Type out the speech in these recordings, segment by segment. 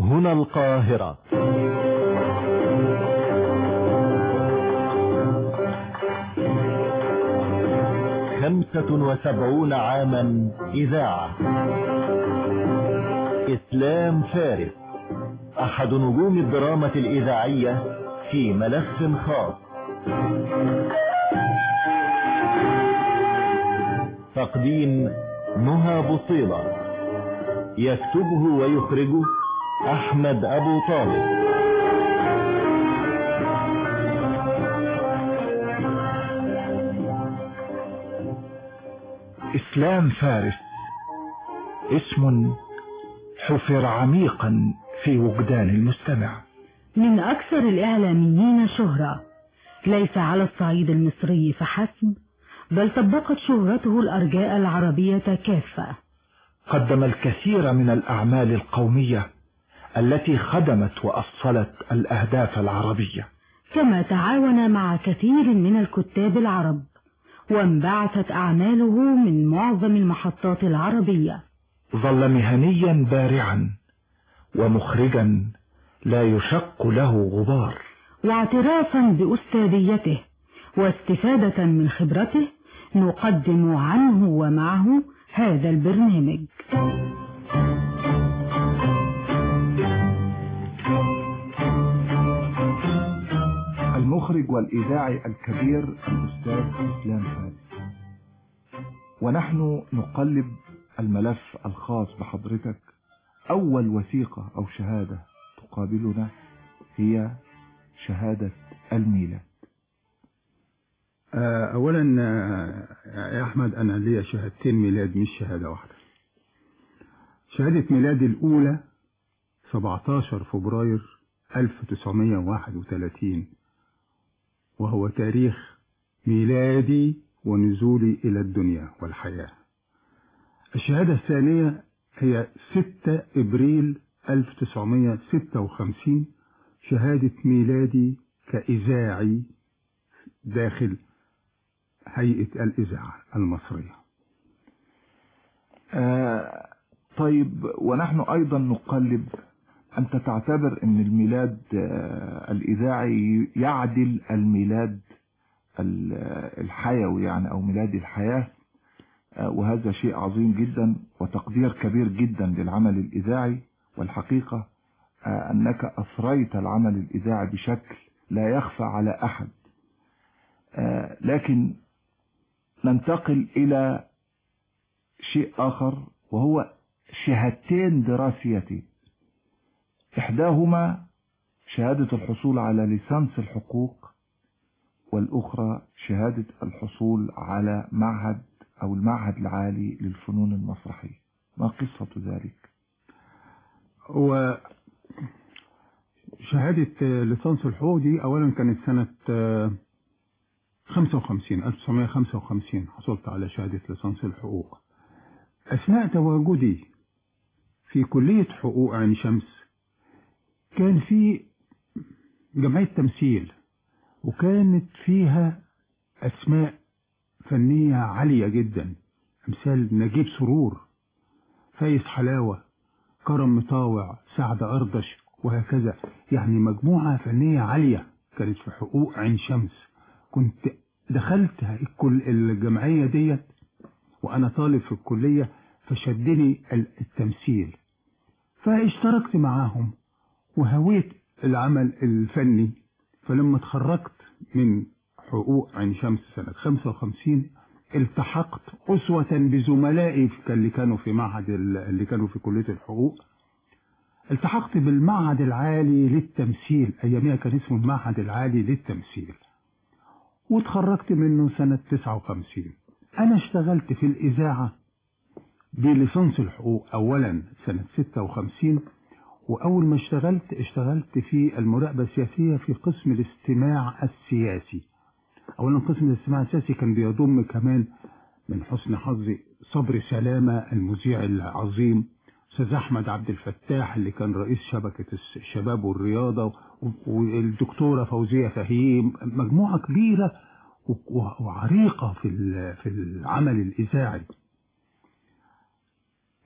هنا القاهرة. 75 عاما إذاعة. إسلام فارس أحد نجوم الدراما الإذاعية في ملف خاص. تقديم نهى بوصيلة. يكتبه ويخرجه أحمد أبو طالب. إسلام فارس اسم حفر عميقا في وجدان المستمع. من أكثر الإعلاميين شهرة، ليس على الصعيد المصري فحسب، بل طبقت شهرته الأرجاء العربية كافة. قدم الكثير من الأعمال القومية التي خدمت وأصلت الأهداف العربية، كما تعاون مع كثير من الكتاب العرب، وانبعثت أعماله من معظم المحطات العربية. ظل مهنيا بارعا ومخرجا لا يشق له غبار، واعترافا بأستاذيته واستفادة من خبرته نقدم عنه ومعه هذا البرنامج. المخرج والإذاعي الكبير الأستاذ إسلام فارس، ونحن نقلب الملف الخاص بحضرتك. أول وثيقة أو شهادة تقابلنا هي شهادة الميلاد. أولا يا أحمد، أنا لي شهادتين ميلاد مش شهادة واحدة. شهادة ميلادي الأولى 17 فبراير 1931، وهو تاريخ ميلادي ونزولي إلى الدنيا والحياة. الشهادة الثانية هي 6 إبريل 1956، شهادة ميلادي كإذاعي داخل هيئة الإذاعة المصرية. طيب، ونحن أيضا نقلب، أنت تعتبر أن الميلاد الإذاعي يعدل الميلاد الحيوي يعني، أو ميلاد الحياة، وهذا شيء عظيم جدا وتقدير كبير جدا للعمل الإذاعي. والحقيقة أنك أثريت العمل الإذاعي بشكل لا يخفى على أحد. لكن ننتقل إلى شيء آخر، وهو شهادتين دراسيتين، إحداهما شهادة الحصول على ليسانس الحقوق، والأخرى شهادة الحصول على معهد أو المعهد العالي للفنون المسرحية. ما قصة ذلك؟ وشهادة ليسانس الحقوق دي أولا كانت سنة 1955 حصلت على شهادة ليسانس الحقوق. أثناء تواجدي في كلية حقوق عين شمس كان في جمعية تمثيل، وكانت فيها أسماء فنية عالية جدا، أمثال نجيب سرور، فايز حلاوة، كرم مطاوع، سعد أردش، وهكذا. يعني مجموعة فنية عالية كانت في حقوق عين شمس. كنت دخلت الجمعية ديت وأنا طالب في الكلية، فشدني التمثيل، فاشتركت معاهم وهويت العمل الفني. فلما اتخرجت من حقوق عين شمس سنة 55 التحقت أسوة بزملائي اللي كانوا في معهد اللي كانوا في كلية الحقوق. التحقت بالمعهد العالي للتمثيل، أيامها كان اسمه المعهد العالي للتمثيل، واتخرجت منه سنة 59. أنا اشتغلت في الإذاعة بليسانس الحقوق أولا سنة 56، وأول ما اشتغلت في المراقبة السياسية في قسم الاستماع السياسي. أولا قسم الاستماع السياسي كان بيضم كمان من حسن حظي صبري سلامة المذيع العظيم، أستاذ أحمد عبد الفتاح اللي كان رئيس شبكة الشباب والرياضة، والدكتورة فوزية فهيم، مجموعة كبيرة وعريقة في العمل الإذاعي.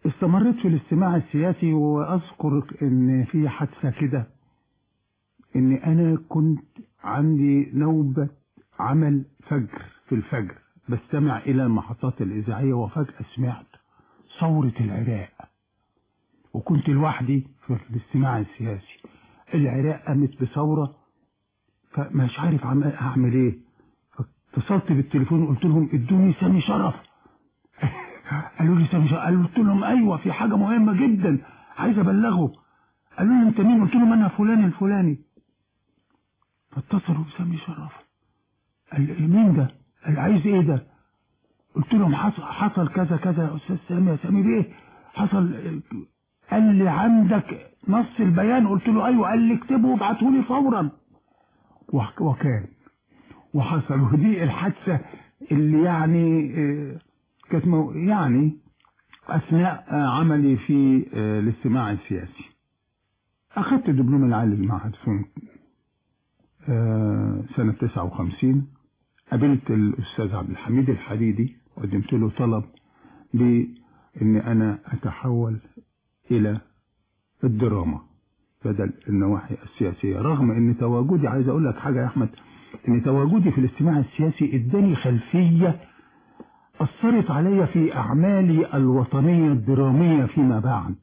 استمريت في الاستماع السياسي، وأذكر إن في حادثة كده، إن أنا كنت عندي نوبة عمل فجر في الفجر، بستمع إلى المحطات الإذاعية، وفجأة سمعت ثورة العراق، وكنت لوحدي في الاستماع السياسي. العراق قامت بثورة، فمش عارف أعمل إيه. فاتصلت بالتليفون وقلت لهم ادوني سامي شرف. قالوا لي سامي شرف؟ قلت لهم أيوة، في حاجة مهمة جدا عايز أبلغه. قالوا لي أنت مين؟ قلت لهم أنا فلان الفلاني. فاتصلوا بسامي شرف. قال مين ده؟ قال عايز ايه ده؟ قلت لهم حصل كذا كذا يا استاذ سامي. يا سامي بيه حصل؟ قال لي عندك نص البيان؟ قلت له ايوه. قال لي اكتبه وابعته لي فورا. وكان وحصل. ودي الحادثه اللي يعني كانت يعني اثناء عملي في الاستماع السياسي. اخذت دبلوم العالي المعهد في سنة 59. قابلت الأستاذ عبد الحميد الحديدي وقدمت له طلب بأن أنا أتحول إلى الدراما بدل النواحي السياسية، رغم أن تواجدي، عايز أقول لك حاجة يا أحمد، أن تواجدي في الاستماع السياسي اداني خلفية أثرت علي في أعمالي الوطنية الدرامية فيما بعد.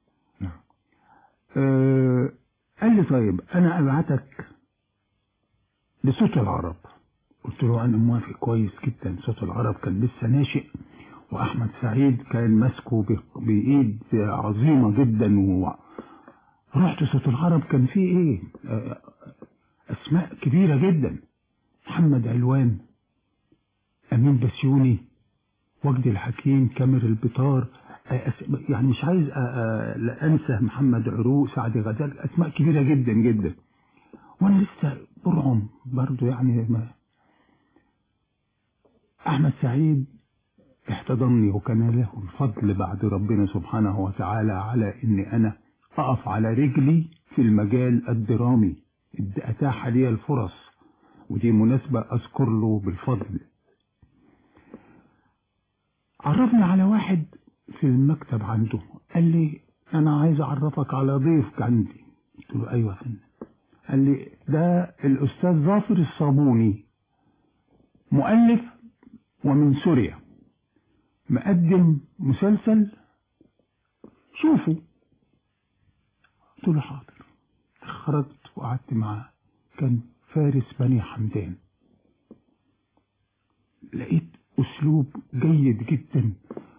قال لي طيب أنا أبعتك لصوت العرب. قلت له أنا موافق كويس جدا. صوت العرب كان لسه ناشئ، وأحمد سعيد كان ماسكه بإيد عظيمة جدا. ورحت صوت العرب، كان فيه إيه؟ أسماء كبيرة جدا: محمد علوان، أمين بسيوني، وجدي الحكيم، كامر البطار، يعني مش عايز لا أنسى محمد عروق، سعد غزال، أسماء كبيرة جدا جدا. وأنا لسه برعم برضو يعني. أحمد سعيد احتضنني، وكان له الفضل بعد ربنا سبحانه وتعالى على إن أنا أقف على رجلي في المجال الدرامي، أتاح لي الفرص، ودي مناسبة أذكر له بالفضل. عرفني على واحد في المكتب عنده، قال لي أنا عايز أعرفك على ضيف عندي. قلت له أيوة يا فندم. قال لي ده الأستاذ ظافر الصابوني، مؤلف ومن سوريا، مقدم مسلسل، شوفوا. قلت له حاضر. خرجت وقعدت معاه. كان فارس بني حمدان. لقيت أسلوب جيد جدا،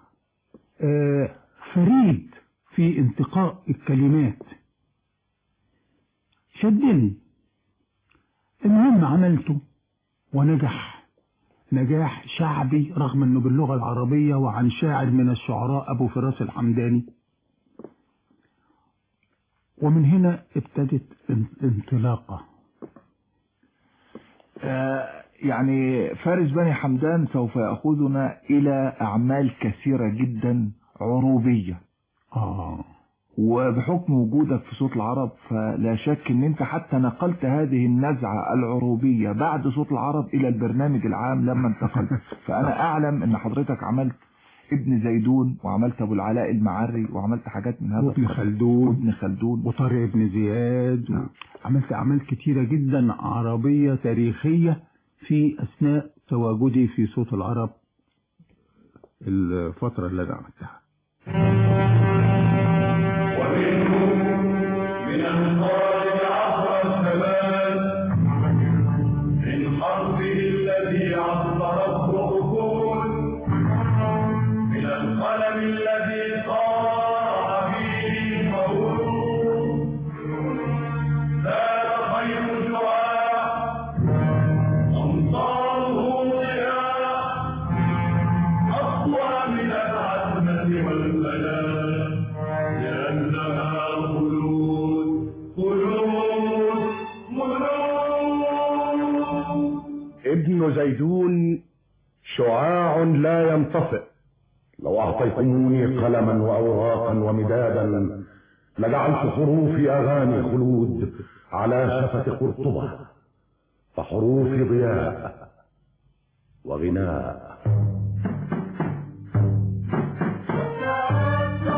فريد في انتقاء الكلمات، شدني. المهم عملته ونجح نجاح شعبي، رغم انه باللغة العربية وعن شاعر من الشعراء ابو فراس الحمداني. ومن هنا ابتدت انطلاقة. يعني فارس بني حمدان سوف يأخذنا إلى أعمال كثيرة جدا عروبية. وبحكم وجودك في صوت العرب فلا شك ان انت حتى نقلت هذه النزعة العروبية بعد صوت العرب الى البرنامج العام لما انتقلت. فانا اعلم ان حضرتك عملت ابن زيدون، وعملت ابو العلاء المعري، وعملت حاجات من هذا، وابن خلدون وطارق ابن زياد. عملت اعمال كتيرة جدا عربية تاريخية في اثناء تواجدي في صوت العرب الفترة اللي انا عملتها. من القائد عبر الزمان، من حرفه الذي عبرته العقول، من القلم الذي صار به القول، زاد خير الشعاع، أمطاره ضياء، أقوى من العزمة والبلاء، لأنها خلود خلود ملود. ابن زيدون شعاع لا ينطفئ. لو أعطيتموني قلما وأوراقا ومدادا لجعلت حروفي أغاني خلود على شفة قرطبة، فحروفي ضياء وغناء.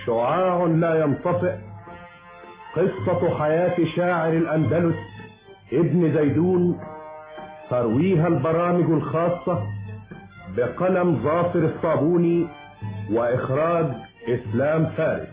شعاع لا ينطفئ، قصة حياة شاعر الأندلس ابن زيدون، ترويها البرامج الخاصة بقلم ظافر الصابوني وإخراج إسلام فارس.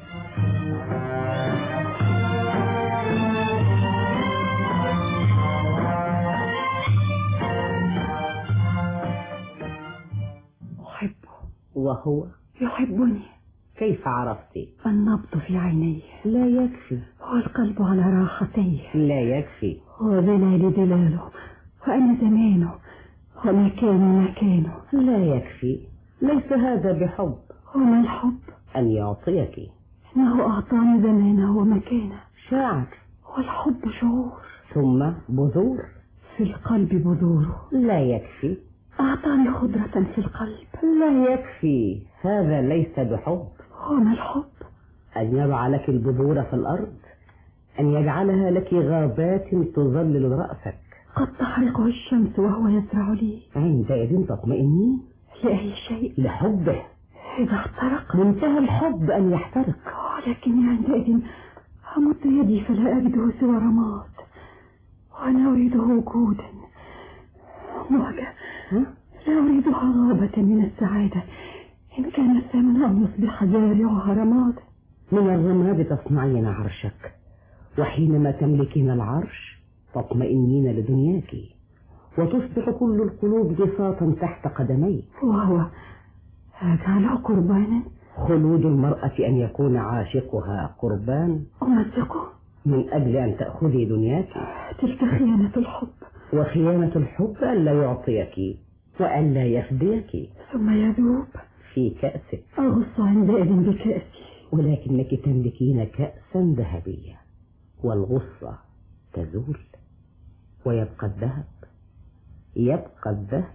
أحبه وهو يحبني. كيف عرفتي؟ النبض في عينيه لا يكفي، والقلب على راحتيه لا يكفي، وظلال ظلاله، وأنا زمانه، ومكاني مكانه. لا يكفي، ليس هذا بحب. وما الحب؟ أن يعطيك. إنه أعطاني زمانه ومكانه. شاعر. والحب شعور، ثم بذور في القلب بذوره. لا يكفي، أعطاني خضرة في القلب. لا يكفي، هذا ليس بحب. وما الحب؟ أن يضع لك البذور في الأرض، أن يجعلها لك غابات تظلل رأسك. قد تحرقه الشمس وهو يزرع لي. عندئذ تطمئنين. لأي شيء؟ لحبه. إذا احترق منتهى الحب أن يحترق. ولكني عندئذ أمد يدي فلا أجده سوى رماد، وأنا أريده وجودا مهجة. لا أريدها غابة من السعادة إن كان الثمن أن يصبح زارعها رماد. من الرماد تصنعين عرشك، وحينما تملكين العرش تطمئنين لدنياك، وتصبح كل القلوب بساطا تحت قدميك. وهو أجعله قربانا؟ خلود المرأة أن يكون عاشقها قربان. أمزقه من أجل أن تأخذي دنياك. تلك خيانة الحب. وخيانة الحب ألا يعطيك وألا يفديك. ثم يذوب في كأسك. أغص عندئذ بكأسي. ولكنك تملكين كأسا ذهبية، والغصة تزول ويبقى الذهب. يبقى الذهب.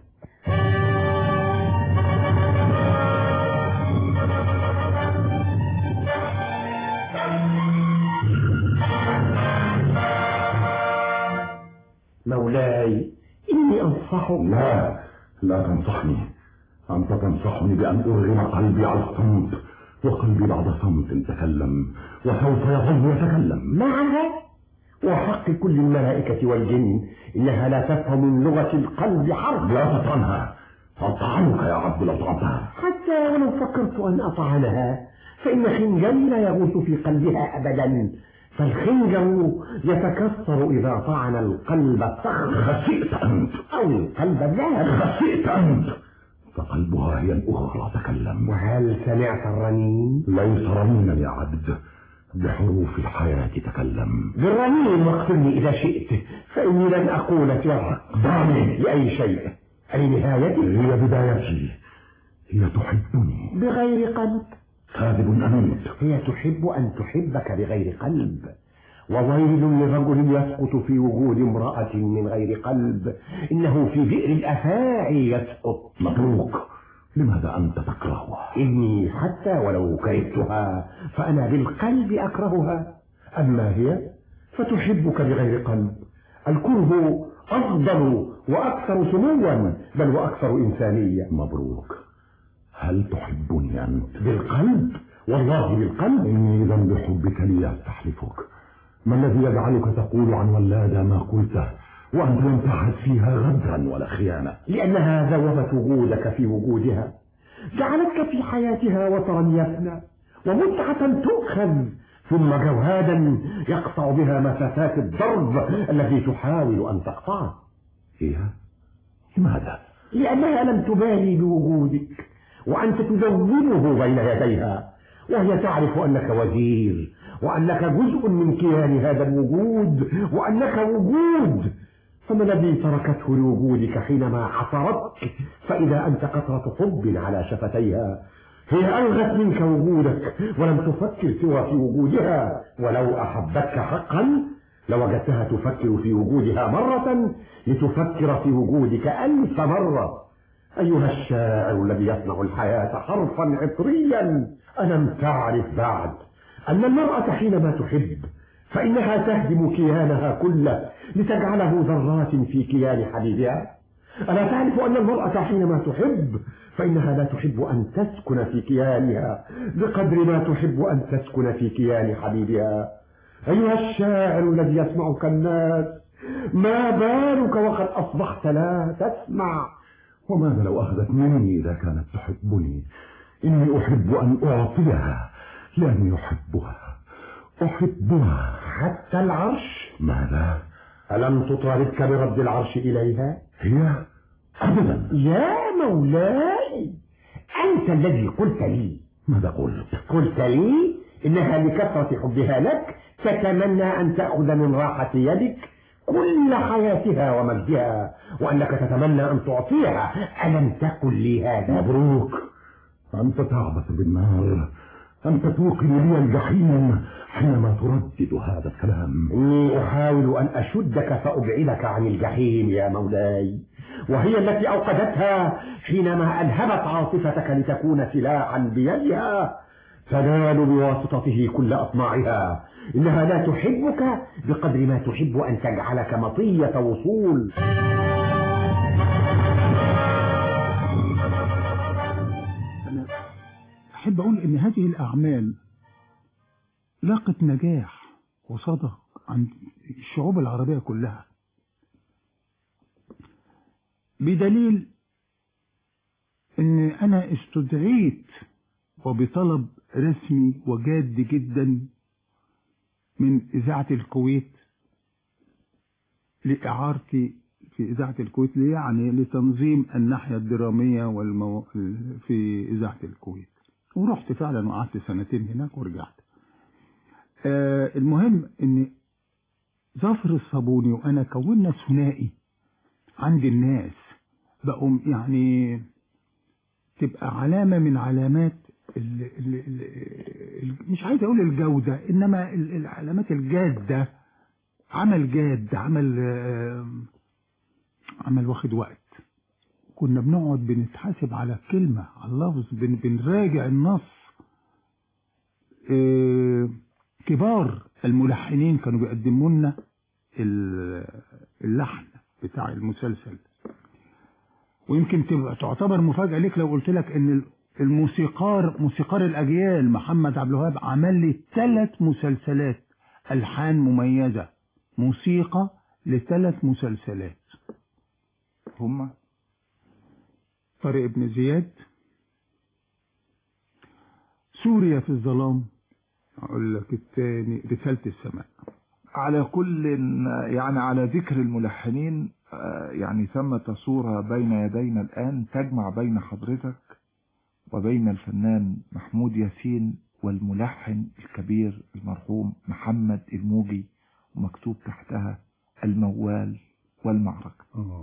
مولاي إني أنصحك. لا تنصحني، أنت تنصحني بأن أرغم قلبي على الصمت، وقلبي بعد صمت تكلم، وسوف يظل يتكلم معها. وحق كل الملائكة والجن إنها لا تفهم من لغة القلب حرف. لا تطعنها، أطعنك يا عبد لو طعنتها. حتى ولو فكرت أن أطعنها فإن خنجري لا يغوص في قلبها أبدا، فالخنجر يتكسر إذا طعن القلب الصخر. خسئت أنت. أو القلب الذهب. خسئت أنت. فقلبها هي الأخرى تكلم. وهل سمعت الرنين؟ ليس رنينا يا عبد، بحروف الحياة تكلم. بالرنين واقتلني إذا شئت، فإني لن أقول سرك. دعني. لأي شيء. أي نهايتي؟ هي بدايتي. هي تحبني بغير قلب. كاذب أنت. هي تحب أن تحبك بغير قلب. وويل لرجل يسقط في وجود امرأة من غير قلب، إنه في بئر الأفاعي يسقط. مبروك. لماذا أنت تكرهها؟ إني حتى ولو كرهتها فأنا بالقلب أكرهها. أما هي فتحبك بغير قلب. الكره أفضل وأكثر سموا، بل وأكثر إنسانية. مبروك. هل تحبني أنت؟ بالقلب، والله بالقلب. إني إذا بحبك لي أستحلفك. ما الذي يجعلك تقول عن ولادة ما قلته وأنت لم تعهد فيها غدرا ولا خيانة؟ لأنها ذوبت وجودك في وجودها، جعلتك في حياتها وطرا يفنى ومتعة تؤخذ، ثم جوهادا يقطع بها مسافات الضرب الذي تحاول أن تقطعه. هي؟ لماذا؟ لأنها لم تبالي بوجودك، وأنت تذوبه بين يديها، وهي تعرف أنك وزير، وأنك جزء من كيان هذا الوجود، وأنك وجود. فما الذي تركته لوجودك حينما عثرتك فإذا أنت قطرة حب على شفتيها؟ هي ألغت منك وجودك ولم تفكر سوى في وجودها. ولو أحبتك حقا لوجدتها تفكر في وجودها مرة لتفكر في وجودك 1000 مرة. أيها الشاعر الذي يصنع الحياة حرفا عطريا، ألم تعرف بعد أن المرأة حينما تحب فإنها تهدم كيانها كله لتجعله ذرات في كيان حبيبها؟ ألا تعرف أن المرأة حينما تحب فإنها لا تحب أن تسكن في كيانها بقدر ما تحب أن تسكن في كيان حبيبها. أيها الشاعر الذي يسمعك الناس، ما بالك وقد أصبحت لا تسمع؟ وماذا لو أخذت مني إذا كانت تحبني؟ إني أحب أن أعطيها لأني أحبها حتى العرش. ماذا؟ ألم تطالبك برد العرش إليها؟ هي أبدا. يا مولاي، أنت الذي قلت لي. ماذا قلت؟ قلت لي إنها لكثرة حبها لك تتمنى أن تأخذ من راحة يدك كل حياتها ومجدها، وأنك تتمنى أن تعطيها. ألم تقل لي هذا؟ مبروك، أنت تعبث بالنار، أنت توقن لي الجحيم حينما تردد هذا الكلام. إني أحاول أن أشدك فأبعدك عن الجحيم يا مولاي، وهي التي أوقدتها حينما ألهبت عاطفتك لتكون سلاحا بيدها تنال بواسطته كل أطماعها. إنها لا تحبك بقدر ما تحب أن تجعلك مطية وصول. أنا أحب أقول إن هذه الأعمال لاقت نجاح وصدى عند الشعوب العربية كلها، بدليل إن أنا استدعيت وبطلب رسمي وجاد جدا من إذاعة الكويت لإعارتي في إذاعة الكويت، يعني لتنظيم الناحية الدرامية في إذاعة الكويت، ورحت فعلا وقعدت 2 سنين هناك ورجعت. المهم إن ظفر الصابوني وأنا كونا ثنائي عند الناس، بقوا يعني تبقى علامة من علامات مش عايز أقول الجودة، إنما العلامات الجادة. عمل جاد، عمل واخد وقت. كنا بنقعد بنتحاسب على كلمة، على اللفظ، بنراجع النص. كبار الملحنين كانوا بيقدموا لنا اللحن بتاع المسلسل، ويمكن تبقى تعتبر مفاجأة ليك لو قلت لك ان موسيقار الأجيال محمد عبد الوهاب عمل لي 3 مسلسلات ألحان مميزة، موسيقى ل3 مسلسلات. هما طارق بن زياد، سوريا في الظلام، أقول لك الثاني رسالة السماء. على كل يعني على ذكر الملحنين، يعني ثمة صورة بين يدينا الآن تجمع بين حضرتك وبين الفنان محمود ياسين والملحن الكبير المرحوم محمد الموجي، ومكتوب تحتها الموال والمعركة.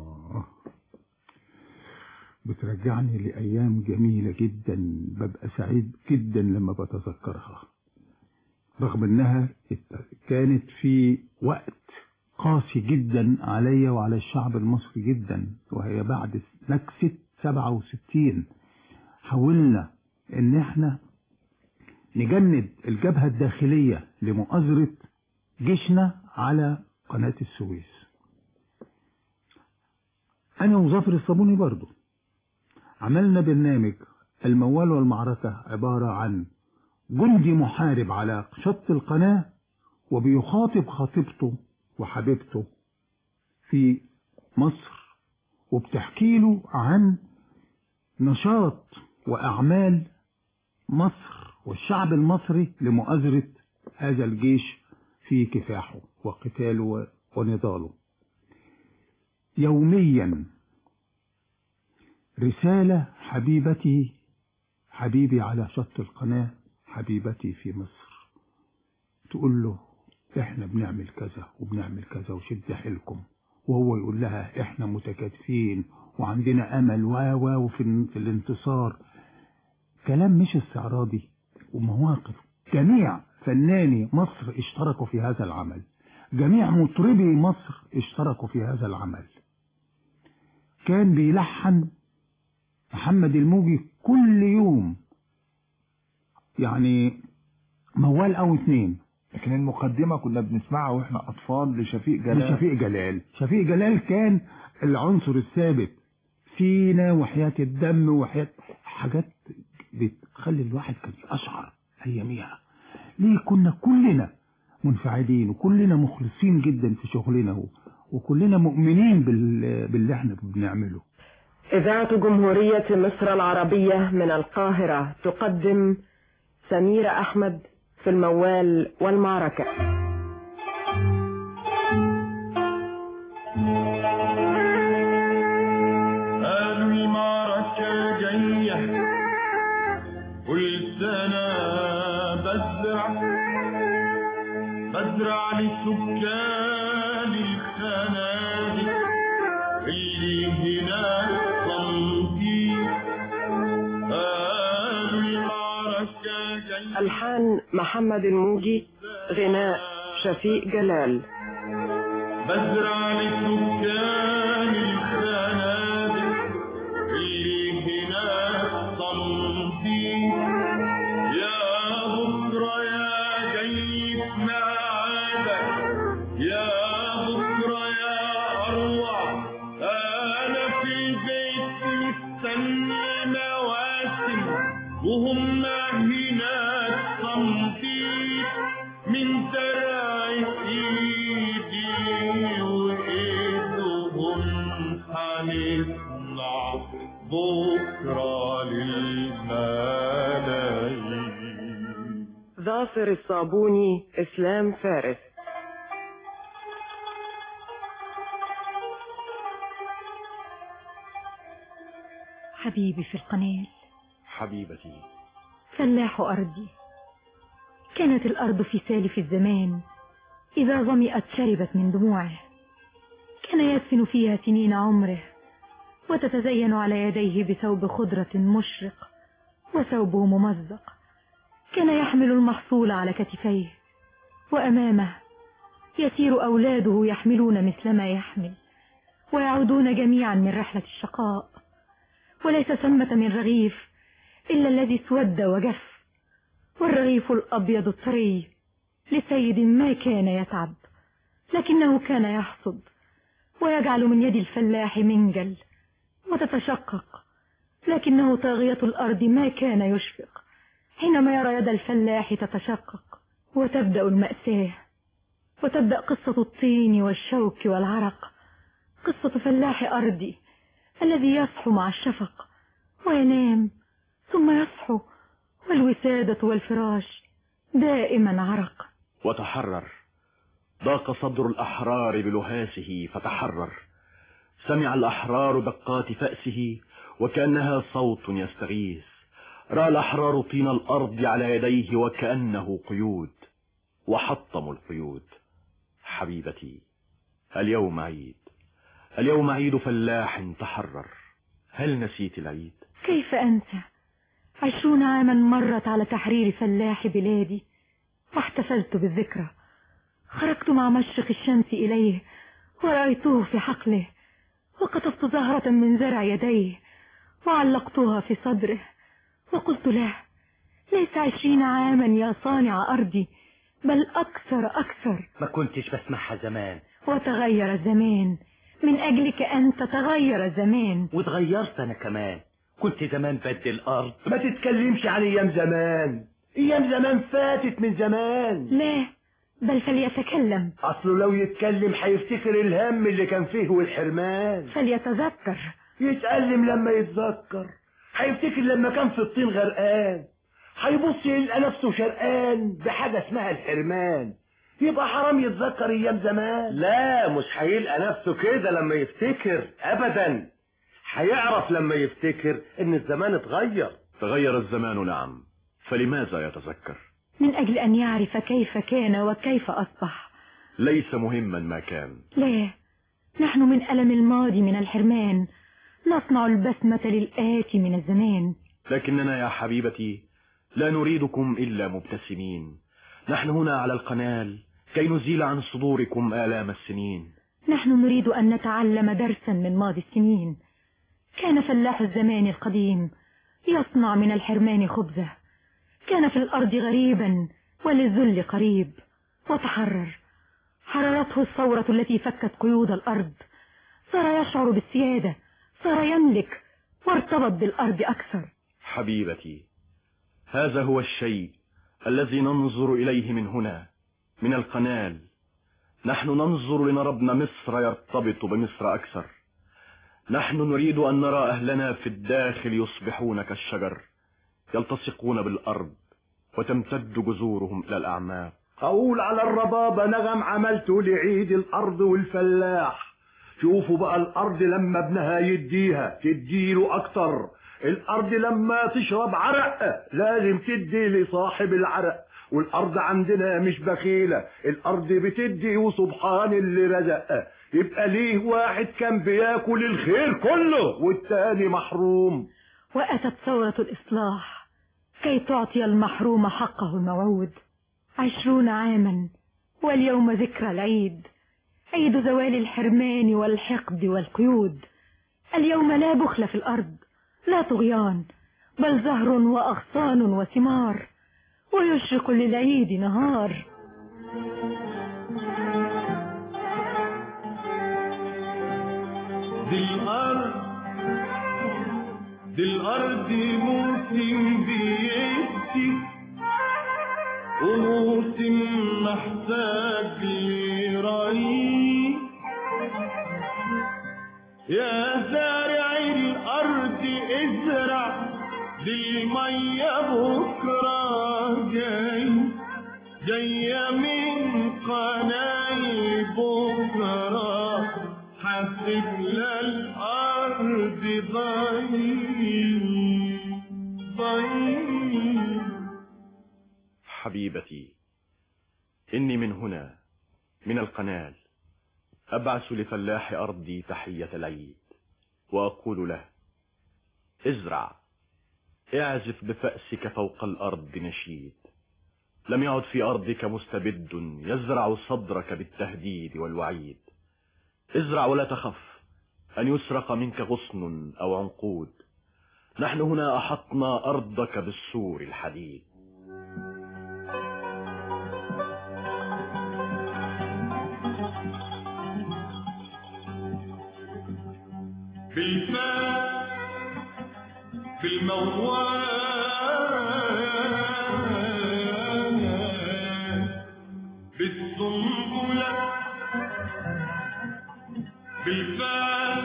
بترجعني لأيام جميلة جدا، ببقى سعيد جدا لما بتذكرها، رغم انها كانت في وقت قاسي جدا عليا وعلى الشعب المصري جدا، وهي بعد نكسة 67 حاولنا ان احنا نجند الجبهة الداخلية لمؤازرة جيشنا على قناة السويس. انا وظفر الصابوني برضو عملنا برنامج الموال والمعركة، عبارة عن جندي محارب على شط القناة وبيخاطب خطيبته وحبيبته في مصر، وبتحكي له عن نشاط وأعمال مصر والشعب المصري لمؤازرة هذا الجيش في كفاحه وقتاله ونضاله. يوميا رسالة: حبيبي على شط القناة، حبيبتي في مصر. تقول له احنا بنعمل كذا وبنعمل كذا وشد حيلكم، وهو يقول لها احنا متكاتفين وعندنا امل وفي الانتصار. كلام مش استعراضي، ومواقف. جميع فناني مصر اشتركوا في هذا العمل، جميع مطربي مصر اشتركوا في هذا العمل. كان بيلحن محمد الموجي كل يوم، يعني موال او 2. لكن المقدمة كنا بنسمعها واحنا اطفال لشفيق جلال. شفيق جلال كان العنصر الثابت، السينة وحياة الدم وحياة حاجات بتخلي الواحد كان أشعر أياميها. ليه كنا كلنا منفعلين وكلنا مخلصين جدا في شغلنا وكلنا مؤمنين باللي احنا بنعمله. إذاعة جمهورية مصر العربية من القاهرة تقدم سميرة أحمد في الموال والمعركة. قالوا المعركة جاية، قلت أنا بزرع لسكان الخنادق اللي هنا صمتي. قالوا المعركة جاية. ألحان محمد الموجي، غناء شفيق جلال. بزرع لسكان الخنادق اللي هنا صمتي. يا بكرة يا جاي في ميعادك، يا بكرة يا أروع. أنا في البيت مستني مواسم وهم هناك صمتي. من زرع ايدي وايدهم هنصنع بكرة للملايين. ظافر الصابوني، إسلام فارس. حبيبي في القنال، حبيبتي، فلاح أرضي. كانت الأرض في سالف الزمان إذا ظمئت شربت من دموعه. كان يدفن فيها سنين عمره وتتزين على يديه بثوب خضرة مشرق وثوبه ممزق. كان يحمل المحصول على كتفيه وأمامه يسير أولاده يحملون مثلما يحمل ويعودون جميعا من رحلة الشقاء. وليس ثمة من رغيف إلا الذي اسود وجف، والرغيف الأبيض الطري لسيد ما كان يتعب، لكنه كان يحصد ويجعل من يد الفلاح منجل وتتشقق، لكنه طاغية الأرض ما كان يشفق حينما يرى يد الفلاح تتشقق. وتبدأ المأساة، وتبدأ قصة الطين والشوك والعرق، قصة فلاح أرضي الذي يصحو مع الشفق وينام ثم يصحو والوسادة والفراش دائما عرق. وتحرر، ضاق صدر الأحرار بلهاسه فتحرر. سمع الأحرار دقات فأسه وكأنها صوت يستغيث. رأى الأحرار طين الأرض على يديه وكأنه قيود، وحطموا القيود. حبيبتي، اليوم عيد، اليوم عيد فلاح تحرر. هل نسيت العيد؟ كيف أنسى؟ 20 عاما مرت على تحرير فلاح بلادي واحتفلت بالذكرى. خرجت مع مشرق الشمس إليه ورأيته في حقله، وقطفت زهرة من زرع يديه وعلقتها في صدره وقلت له: ليس 20 عاما يا صانع أرضي، بل أكثر. ما كنتش بسمعها زمان. وتغير الزمان من أجلك أنت، تغير الزمان وتغيرت أنا كمان. كنت زمان بدي الأرض. ما تتكلمش عن أيام زمان، أيام زمان فاتت من زمان. لا، بل فليتكلم. أصله لو يتكلم هيفتكر الهم اللي كان فيه والحرمان. فليتذكر. يتألم لما يتذكر، هيفتكر لما كان في الطين غرقان، هيبص يلقى نفسه شرقان بحاجة اسمها الحرمان. يبقى حرام يتذكر أيام زمان. لا، مش هيلقى نفسه كده لما يفتكر أبدا. هيعرف لما يفتكر إن الزمان اتغير. تغير الزمان نعم، فلماذا يتذكر؟ من أجل أن يعرف كيف كان وكيف أصبح. ليس مهما ما كان. لا، نحن من ألم الماضي من الحرمان نصنع البسمة للآتي من الزمان. لكننا يا حبيبتي لا نريدكم إلا مبتسمين. نحن هنا على القنال كي نزيل عن صدوركم آلام السنين. نحن نريد أن نتعلم درسا من ماضي السنين. كان فلاح الزمان القديم يصنع من الحرمان خبزه، كان في الأرض غريبا وللذل قريب، وتحرر. حررته الثورة التي فكت قيود الأرض، صار يشعر بالسيادة، صار يملك وارتبط بالأرض أكثر. حبيبتي، هذا هو الشيء الذي ننظر إليه من هنا، من القنال. نحن ننظر لنرى ابن مصر يرتبط بمصر أكثر. نحن نريد أن نرى أهلنا في الداخل يصبحون كالشجر، يلتصقون بالأرض وتمتد جذورهم إلى الأعماق. أقول على الربابة نغم عملته لعيد الأرض والفلاح. شوفوا بقى الأرض لما ابنها يديها تديله أكتر. الأرض لما تشرب عرق لازم تدي لصاحب العرق. والأرض عندنا مش بخيلة، الأرض بتدي وسبحان اللي رزق. يبقى ليه واحد كان بياكل الخير كله والتاني محروم. وأتت ثورة الإصلاح كي تعطي المحروم حقه الموعود. 20 عاما واليوم ذكرى العيد، عيد زوال الحرمان والحقد والقيود. اليوم لا بخل في الأرض، لا طغيان، بل زهر وأغصان وثمار، ويشرق للعيد نهار. دي الأرض موسم بيدي وموسم محتاج لرعي. يا زارع الأرض ازرع، دي المية بكرة جاية من قناي بكرة، حسب للأرض ضيق. حبيبتي، إني من هنا من القنال أبعث لفلاح أرضي تحية العيد، وأقول له: ازرع، اعزف بفأسك فوق الأرض نشيد. لم يعد في أرضك مستبد يزرع صدرك بالتهديد والوعيد. ازرع ولا تخف أن يسرق منك غصن أو عنقود. نحن هنا أحطنا أرضك بالسور الحديد. بالفاس بالموال بالسنبلة، بالفاس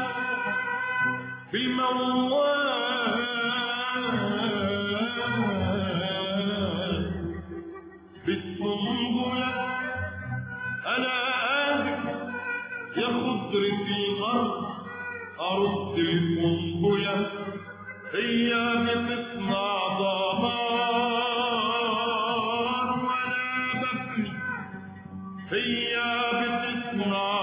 بالموال بالسنبلة. أنا قادر يا خضر في الأرض أرد القنبلة، هي بتصنع دمار وأنا ببني، هي بتصنع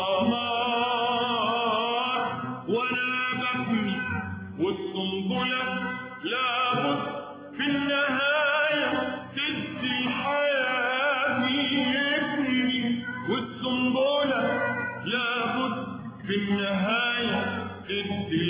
دمار وأنا ببني. والقنبلة لابد في النهاية تدي الحياة يبني، والقنبلة لابد في النهاية تدي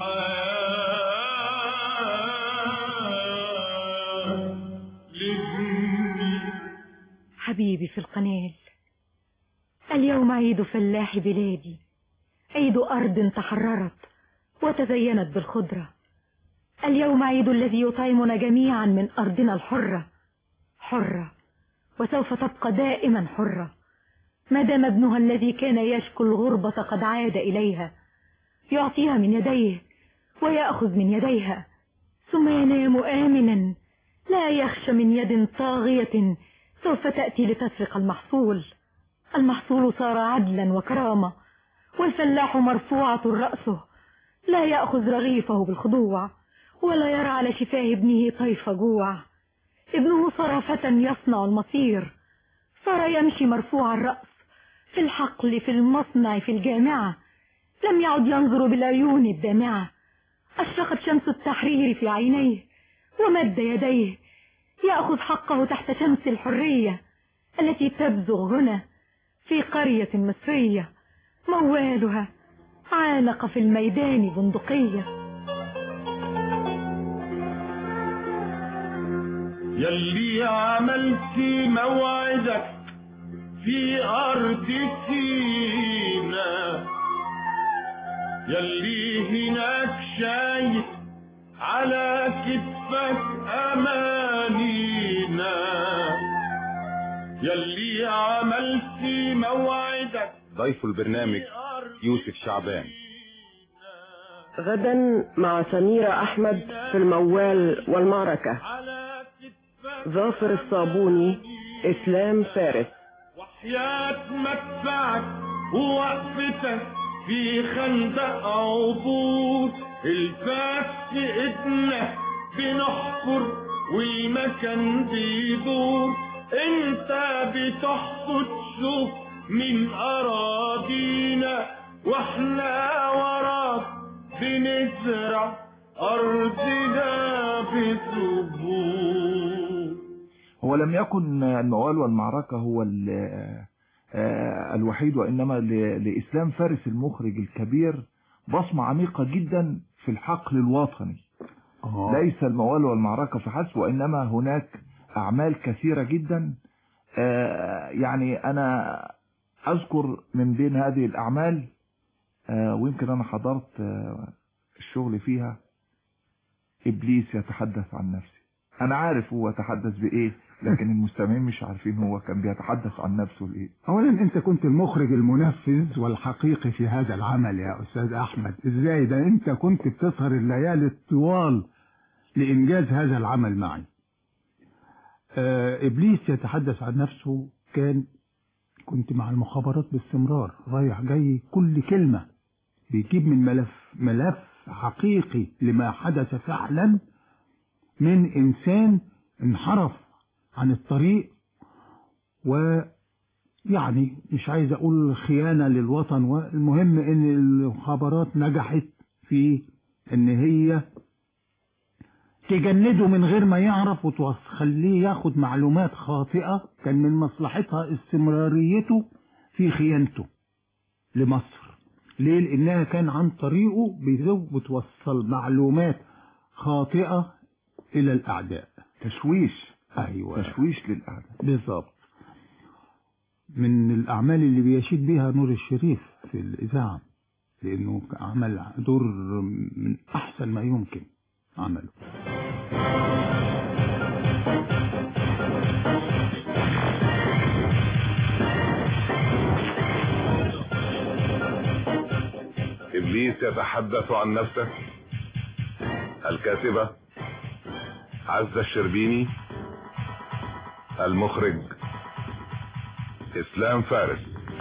الحياة لابني. حبيبي في القنال، اليوم عيد فلاح بلادي، عيد أرض تحررت وتزينت بالخضرة. اليوم عيد الذي يطعمنا جميعا من أرضنا الحرة، حرة وسوف تبقى دائما حرة ما دام ابنها الذي كان يشكو الغربة قد عاد إليها، يعطيها من يديه ويأخذ من يديها، ثم ينام آمنا لا يخشى من يد طاغية سوف تأتي لتسرق المحصول. المحصول صار عدلا وكرامة، والفلاح مرفوعة رأسه لا يأخذ رغيفه بالخضوع، ولا يرى على شفاه ابنه طيف جوع. ابنه صار فتى يصنع المصير، صار يمشي مرفوع الرأس في الحقل، في المصنع، في الجامعة. لم يعد ينظر بالعيون الدامعة. أشرقت شمس التحرير في عينيه ومد يديه يأخذ حقه تحت شمس الحرية التي تبزغ هنا في قرية مصرية. موالها عانق في الميدان بندقية. يلي عملت موعدك في أرض سينا، يلي هناك شايف على كتفك أمانينا، يلي عملت موعدك. ضيف البرنامج يوسف شعبان. غدا مع سميرة أحمد في الموال والمعركة. ظافر الصابوني إسلام فارس. وحياة مدفعك ووقفتك في خندق عبور، الفاس في ايدنا بنحفر والمكان بيدور، انت بتحصد شوف من اراضينا واحنا وراك بنزرع ارضنا بثبور. هو لم يكن الموال والمعركة هو الوحيد، وإنما لإسلام فارس المخرج الكبير بصمة عميقة جدا في الحقل الوطني. ليس الموال والمعركة فحسب، وإنما هناك أعمال كثيرة جدا. يعني أنا أذكر من بين هذه الأعمال، ويمكن أنا حضرت الشغل فيها، إبليس يتحدث عن نفسه. أنا عارف هو تحدث بإيه، لكن المستمعين مش عارفين هو كان بيتحدث عن نفسه لإيه. أولا أنت كنت المخرج المنفذ والحقيقي في هذا العمل يا أستاذ أحمد. إزاي ده أنت كنت بتسهر الليالي الطوال لإنجاز هذا العمل معي. إبليس يتحدث عن نفسه كنت مع المخابرات باستمرار، رايح جاي، كل كلمة بيجيب من ملف حقيقي لما حدث فعلا من إنسان انحرف عن الطريق، ويعني مش عايز أقول خيانة للوطن، والمهم إن المخابرات نجحت في إن هي تجنده من غير ما يعرف وتخليه ياخد معلومات خاطئة كان من مصلحتها استمراريته في خيانته لمصر. ليه؟ لأنها كان عن طريقه بتوصل معلومات خاطئة إلى الأعداء. تشويش. أيوة، تشويش للأعداء بالضبط. من الأعمال اللي بيشيد بها نور الشريف في الإذاعة، لأنه عمل دور من أحسن ما يمكن عمله. إبليس يتحدث عن نفسه. الكاتبة عزة الشربيني. المخرج إسلام فارس.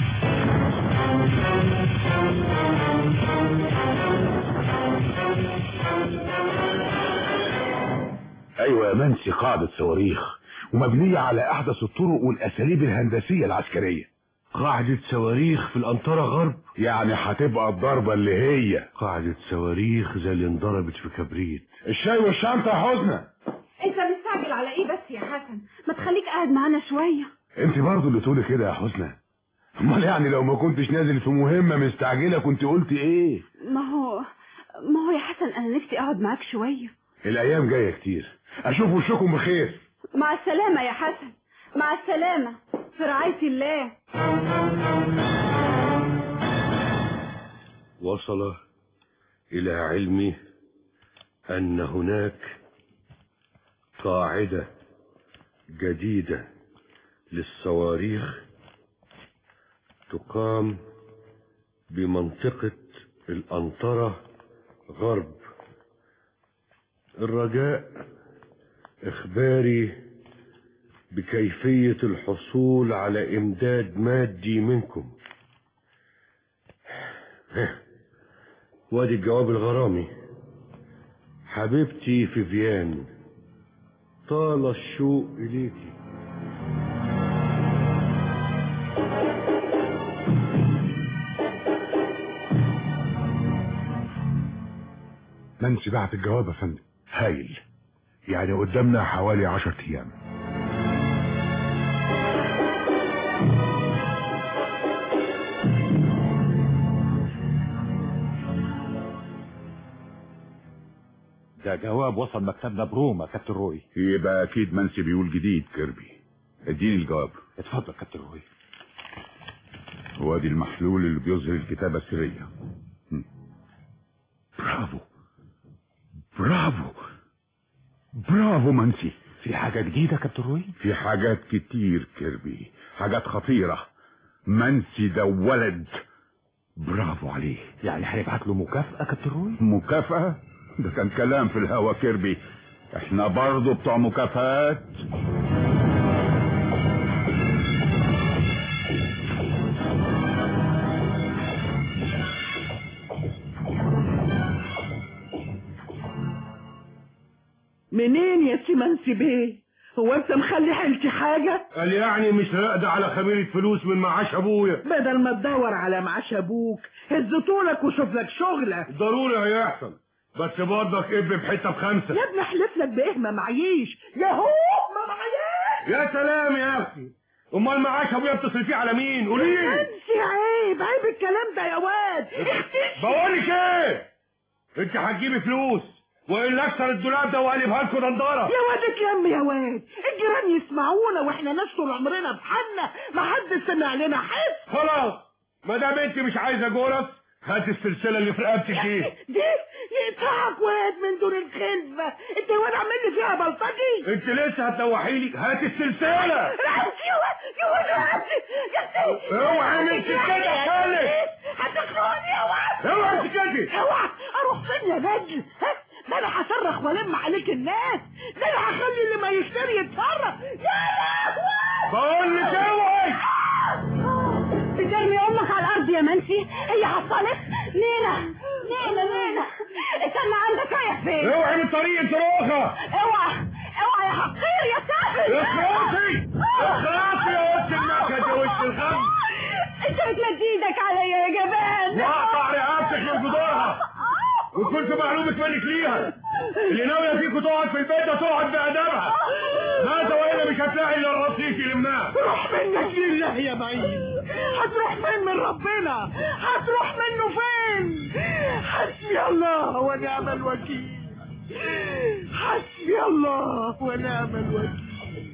ايوه يا منسي، قاعدة صواريخ ومبنية على احدث الطرق والاساليب الهندسية العسكرية. قاعدة صواريخ في الانطرة غرب، يعني هتبقى الضربة اللي هي قاعدة صواريخ زي اللي انضربت في كبريت. الشاي والشنطة يا حسنى. انت مستعجل على ايه بس يا حسن؟ ما تخليك قاعد معانا شوية. انت برضو اللي تقولي كده يا حسنى. امال يعني لو ما كنتش نازل في مهمة مستعجلة كنت قلت ايه؟ ما هو يا حسن، انا نفسي اقعد معاك شوية. الايام جاية كتير، اشوف وشكم بخير. مع السلامة يا حسن، مع السلامة، في رعاية الله. وصل الى علمي ان هناك قاعدة جديدة للصواريخ تقام بمنطقة الأنطرة غرب. الرجاء إخباري بكيفية الحصول على إمداد مادي منكم. وادي الجواب الغرامي. حبيبتي فيفيان، طال الشوق إليكي. نانسي بعت الجواب يا فندم. هايل، يعني قدامنا حوالي 10 أيام. ده جواب وصل مكتبنا بروما كابتن روي. يبقى اكيد منسي بيقول جديد. كيربي اديني الجواب. اتفضل كابتن روي. وادي المحلول اللي بيظهر الكتابة السرية. برافو برافو برافو منسي. في حاجة جديدة كابتن روي؟ في حاجات كتير كيربي، حاجات خطيرة. منسي ده ولد، برافو عليه. يعني هنبعت له مكافأة كابتن روي؟ مكافأة؟ ده كان كلام في الهوا كيربي، احنا برضو بتوع مكافآت. منين يا سي منسي بيه؟ هو انت مخلي حيلتي حاجة؟ قال يعني مش راقد على خميرة فلوس من معاش ابويا. بدل ما تدور على معاش ابوك هزتولك وشوف لك شغلة. ضروري هيحصل، بس برضك اب بحته ب5. يا ابني احلف لك بايه ما معيش. ياهو ما معيش. يا سلام يا اخي، امال معاش ابويا بتصرفيه على مين؟ قولي لي. منسي عيب الكلام ده يا واد. بقول لك ايه، انت هتجيبي فلوس والا اكسر الدولاب ده وقلبها لكم دندره. يا واد اتلم يا واد، الجيران يسمعونا واحنا ناس طول عمرنا بحالنا، ما حد سمع لنا حس. خلاص ما دام انت مش عايزه جرس، هات السلسله اللي في رقبتك دي يقطعك واد من دون الخلفه. انت يا واد عامل لي فيها بلطجي. انت لسه هتلوحي لي؟ هات السلسله. يا واد اوعى من سكتك خالص. هتخنقني يا واد. اوعى سكتي. اوعى اروح فين يا نجل؟ ده انا هصرخ والم عليك الناس، ده انا هخلي اللي ما يشتري يتصرف. يا لهوي بقول لك اوعي. بترمي امك على الارض يا منسي. هي حصلت. نينا استنى عندك يا فين. اوعي من طريق الدروخه. اوعى يا حقير يا سافل. اخراسي يا وش النكد يا وش الخم. انت بتمد ايدك عليا يا جبان. واقطع رقبتك من جدارها وكنت معلومك منك ليها. اللي ناويه فيكم تقعد في البيت ده تقعد بأدبها، ماذا والا مش هتلاقي الا الرصيف يلمناه. روح منك لله يا بعيد. هتروح فين من ربنا؟ هتروح منه فين؟ حسبي الله ونعم الوكيل. حسبي الله ونعم الوكيل.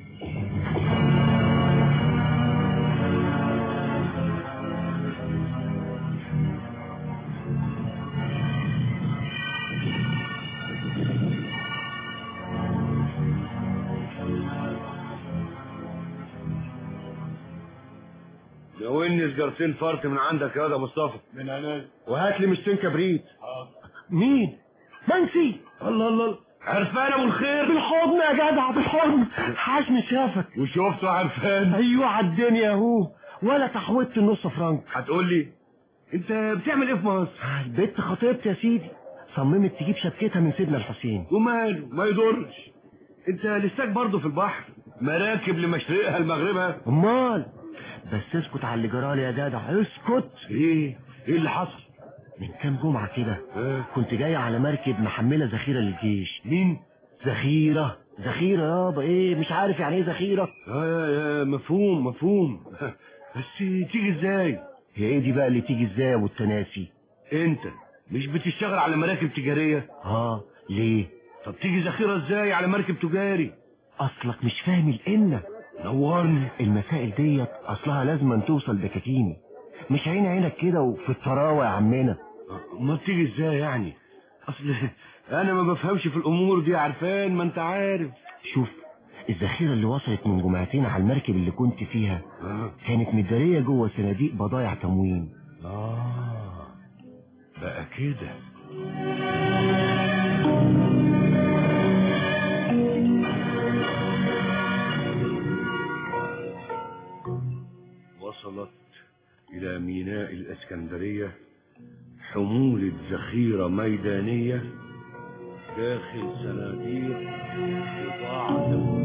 ناولني سجارتين فرط من عندك يا واد مصطفى. من عينيا. وهات لي 200 كبريت. مين؟ منسي. الله عرفان ابو الخير. بالحضن يا جدع بالحضن. حاشني شافك. وشفته عرفان. ايوه على الدنيا اهو، ولا تحويت النص فرنك. هتقول لي انت بتعمل ايه في مصر؟ البت خطيبتي يا سيدي صممت تجيب شبكتها من سيدنا الحسين. وماله ما يضرش، انت لساك برضه في البحر، مراكب لمشرقها لمغربها. امال بس اسكت على اللي جرالي يا جدع اسكت. ايه اللي حصل؟ من كام جمعة كده كنت جاي على مركب محملة ذخيرة للجيش. مين؟ ذخيرة يابا. ايه مش عارف يعني ايه ذخيرة؟ يا مفهوم بس تيجي ازاي؟ هي ايه دي بقى اللي تيجي ازاي والتناسي؟ انت مش بتشتغل على مراكب تجارية؟ ليه؟ طب تيجي ذخيرة ازاي على مركب تجاري؟ اصلك مش فاهم القلة. نورني. المسائل ديت اصلها لازم توصل بكتيني، مش عينك كده وفي الطراوة يا عمنا. ما بتيجي ازاي يعني؟ اصل انا ما بفهمش في الامور دي عرفان، ما انت عارف. شوف الذخيرة اللي وصلت من جمعتين على المركب اللي كنت فيها كانت متدارية جوه صناديق بضايع تموين. بقى كده. وصلت إلى ميناء الإسكندرية حمولة ذخيرة ميدانية داخل صناديق بضاعة.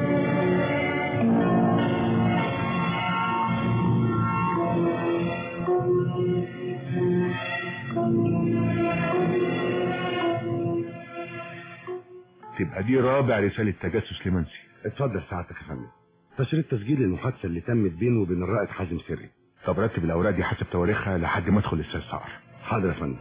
تبقى دي رابع رسالة تجسس لمنسي. اتفضل سعادتك يا فندم. تشريط تسجيل المحادثة اللي تمت بينه وبين الرائد حازم سري. طب رتب الأوراق دي حسب تواريخها لحد ما ادخل السلسعر. حاضر يا فندم.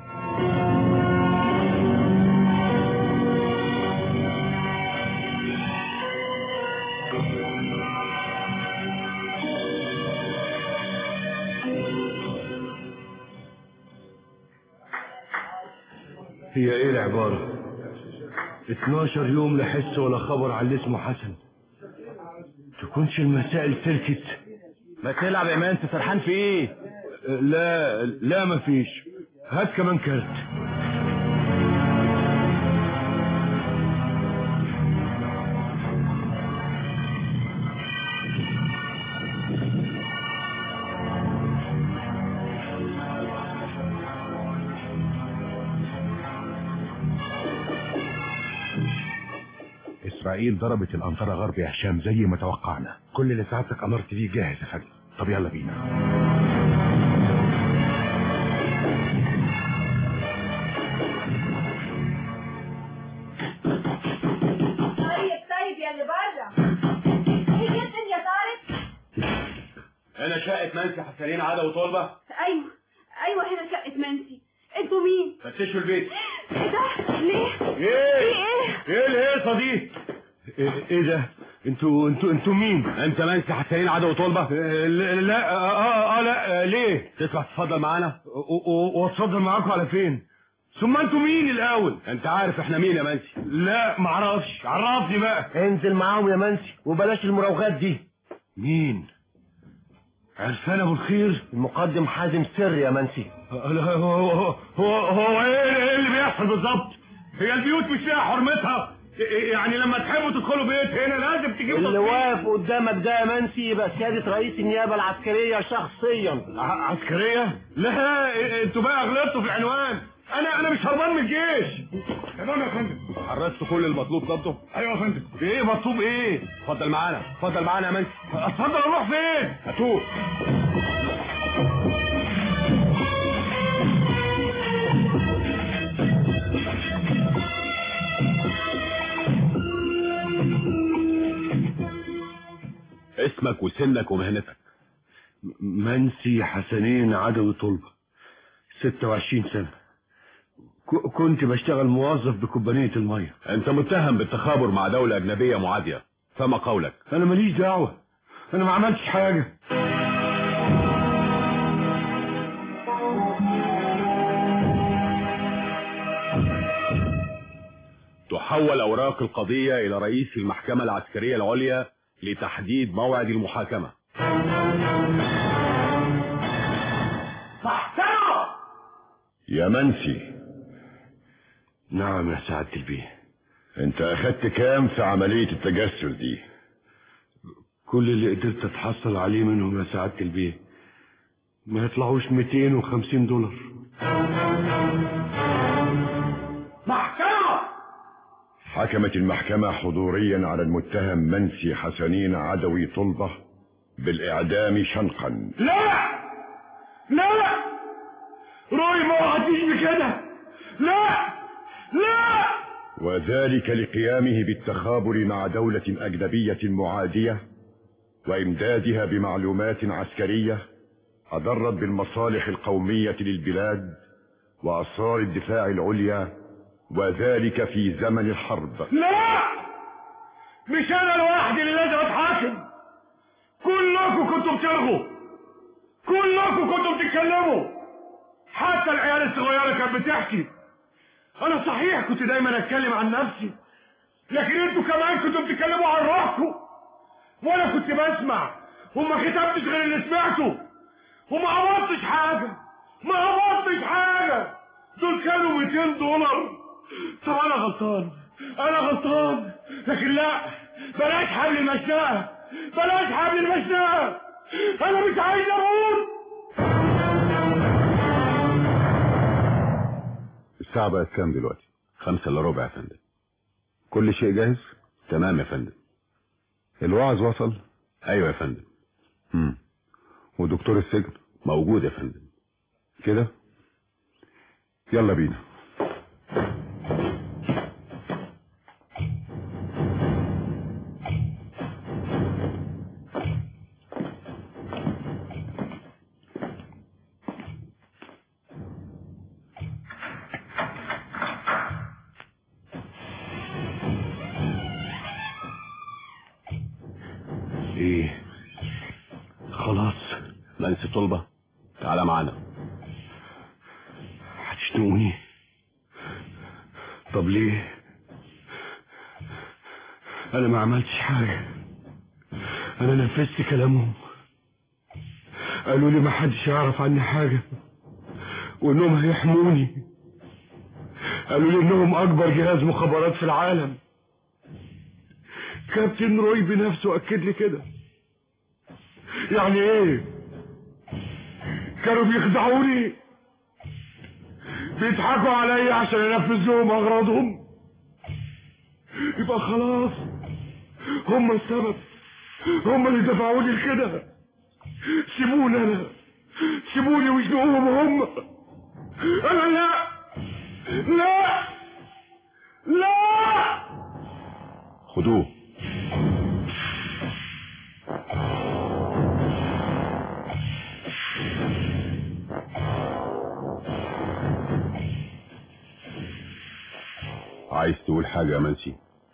هي ايه العبارة؟ 12 يوم لا حس ولا خبر عن اللي اسمه حسن. تكونش المسائل تركت؟ ما تلعب يا مان، سرحان في ايه؟ لا مفيش. هات كمان كارت. إسرائيل ضربت الأنطرة غرب يا هشام زي ما توقعنا. كل اللي سعادتك أمرت بيه جاهز يا فندم. طب يلا بينا. طيب يا اللي بره، ايه جدا يا طارق؟ انا شقة منسي حسنين عادة وطلبة. ايوه هنا شقة منسي. انتوا مين؟ فتشوا البيت. ايه ده؟ ليه؟ ايه الهيصة دي؟ ايه ده؟ انتوا مين؟ انت منسي حسنين عادة وطلبة؟ لا ليه؟ تطلع تتفضل معانا؟ واتفضل معاكم على فين؟ ثم انتوا مين الاول؟ انت عارف احنا مين يا منسي؟ لا معرفش. عرفني بقى. انزل معاهم يا منسي وبلاش المراوغات دي. مين؟ عرفان ابو الخير؟ المقدم حازم سر يا منسي. هو ايه اللي بيحصل بالظبط؟ هي البيوت مش فيها حرمتها؟ يعني لما تحبوا تدخلوا بيت هنا لازم تجيبوا اللي واقف قدامك ده يا منسي يبقى سيادة رئيس النيابة العسكرية شخصيا. عسكرية؟ لا انتوا بقى غلطتوا في العنوان. انا مش هربان من الجيش. تمام يا فندم. حرصت كل المطلوب ضبطه؟ ايوه يا فندم. ايه مطلوب ايه؟ اتفضل معانا يا منسي. اتفضل. اروح فين؟ هتوه. اسمك وسنك ومهنتك؟ منسي حسنين عدوي طلبة، 26 سنة. كنت بشتغل موظف بكوبانية المية. انت متهم بالتخابر مع دولة اجنبية معادية، فما قولك؟ انا ماليش دعوة، انا ما عملتش حاجة. تحول اوراق القضية الى رئيس المحكمة العسكرية العليا لتحديد موعد المحاكمة. محكمة يا منسي. نعم يا سعادة البيه. انت اخدت كام في عملية التجسس دي؟ كل اللي قدرت اتحصل عليه منهم يا سعادة البيه ما يطلعوش 250 دولار. محكمة. حكمت المحكمة حضوريا على المتهم منسي حسنين عدوي طلبة بالاعدام شنقا. لا روي ما وعدتيش بكده. لا وذلك لقيامه بالتخابر مع دولة أجنبية معادية وإمدادها بمعلومات عسكرية أضرت بالمصالح القومية للبلاد وأسرار الدفاع العليا، وذلك في زمن الحرب. لا مش أنا لوحدي اللي لازم أتحاكم. كلكم كنتوا بتلغوا، كلكم كنتوا بتتكلموا، حتى العيال الصغيرة كانت بتحكي. أنا صحيح كنت دايما أتكلم عن نفسي، لكن انتوا كمان كنتوا بتتكلموا عن روحكم، وأنا كنت بسمع وما كتبتش غير اللي سمعته، وما عملتش حاجة. دول كانوا 200 دولار. طب أنا غلطان، لكن لا، بلاش حبل المشنقة، أنا مش عايز أموت. الساعة بقت كام دلوقتي؟ 5:15 يا فندم. كل شيء جاهز؟ تمام يا فندم. الواعظ وصل؟ ايوه يا فندم. ودكتور السجن؟ موجود يا فندم. كده يلا بينا. ايه خلاص؟ منسي طلبة تعالى معانا. هتشنقوني؟ طب ليه؟ انا ما عملتش حاجة، انا نفذت كلامهم. قالوا لي ما حدش يعرف عني حاجة وانهم هيحموني. قالوا لي انهم اكبر جهاز مخابرات في العالم. كابتن روي بنفسه اكد لي كده. يعني ايه؟ كانوا بيخدعوني، بيضحكوا عليا عشان انفذ لهم اغراضهم. يبقى خلاص هم السبب، هم اللي دفعوني لكده. سيبوني انا، سيبوني وشنقوهم هم. انا لا لا لا. خدوه. عايز تقول حاجة يا منسي؟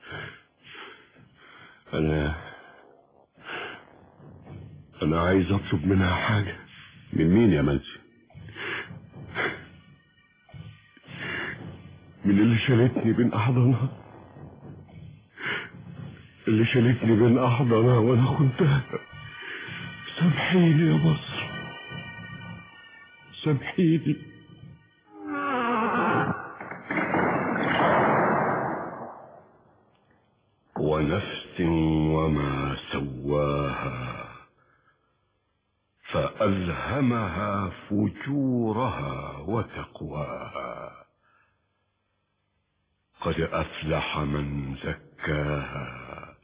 انا عايز اطلب منها حاجة. من مين يا منسي؟ من اللي شالتني بين احضانها، اللي شالتني بين احضانها وانا خنتها. سامحيني يا مصر، سامحيني. ونفس وما سواها فألهمها فجورها وتقواها. قد أفلح من زكاها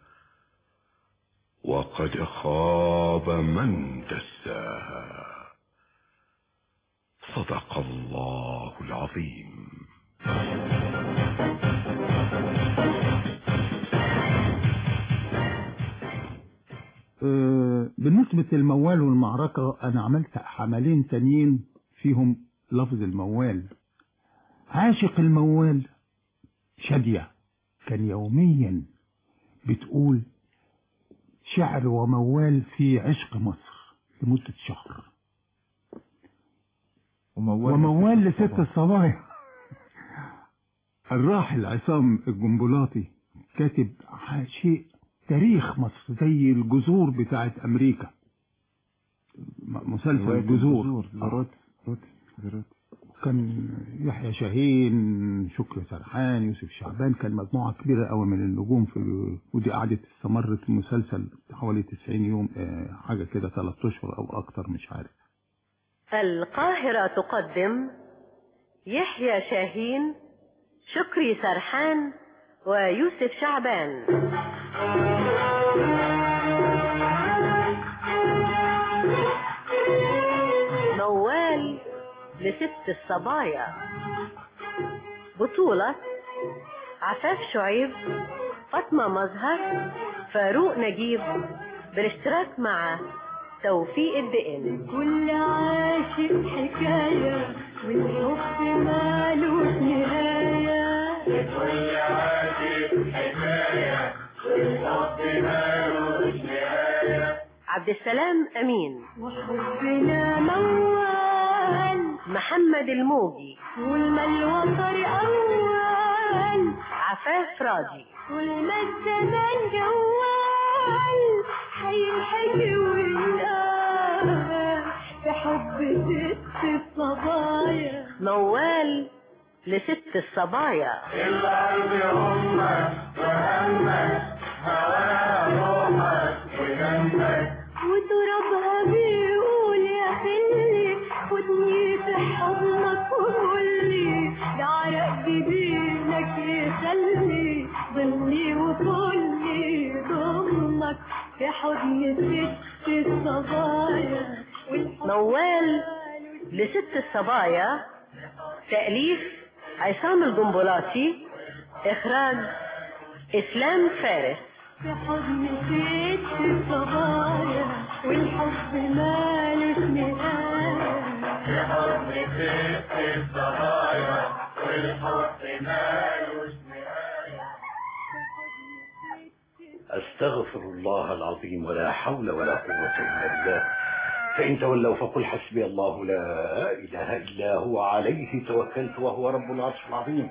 وقد خاب من دساها. صدق الله العظيم. بالنسبة للموال والمعركة أنا عملت حملين تانيين فيهم لفظ الموال. عاشق الموال شادية كان يوميا بتقول شعر وموال في عشق مصر لمدة شهر. وموال لست الصبايا. الراحل عصام الجنبلاطي كاتب شيء تاريخ مصر زي الجذور بتاعت أمريكا. مسلسل جذور. كان يحيى شاهين، شكري سرحان، يوسف شعبان، كان مجموعة كبيرة قوي من النجوم ودي قعدت استمرت المسلسل حوالي 90 يوم، حاجة كده 3 أشهر أو أكتر مش عارف. القاهرة تقدم يحيى شاهين، شكري سرحان، ويوسف شعبان. موال لست الصبايا. بطولة عفاف شعيب، فاطمة مظهر، فاروق نجيب، بالاشتراك مع توفيق الدقن. كل عاشق حكاية والحب مالوش نهاية. كل عاشق حكاية والحب مالوش نهاية. عبد السلام أمين، وحبنا موال، محمد الموجي، والما الوطر أول، عفاف راضي، والما الزمان جوال، حيحكي وينقال في حب ست الصبايا. موال لست الصبايا. القلب أمك وهمك، هواها روحك ودمك، وترابها بيقول يا خلي خدني في حضنك وقولي ده عرق جبينك يخلي ضلي وكلي ضمك في حضن ست الصبايا. موال لست الصبايا، تأليف عصام الجنبلاطي، إخراج إسلام فارس. في حضن ست الصبايا والحب مالوش نهاية. في حضن ست الصبايا والحب مالوش نهاية. أستغفر الله العظيم ولا حول ولا قوة إلا بالله. فإن تولوا فقل حسبي الله لا إله إلا هو عليه توكلت وهو رب العرش العظيم.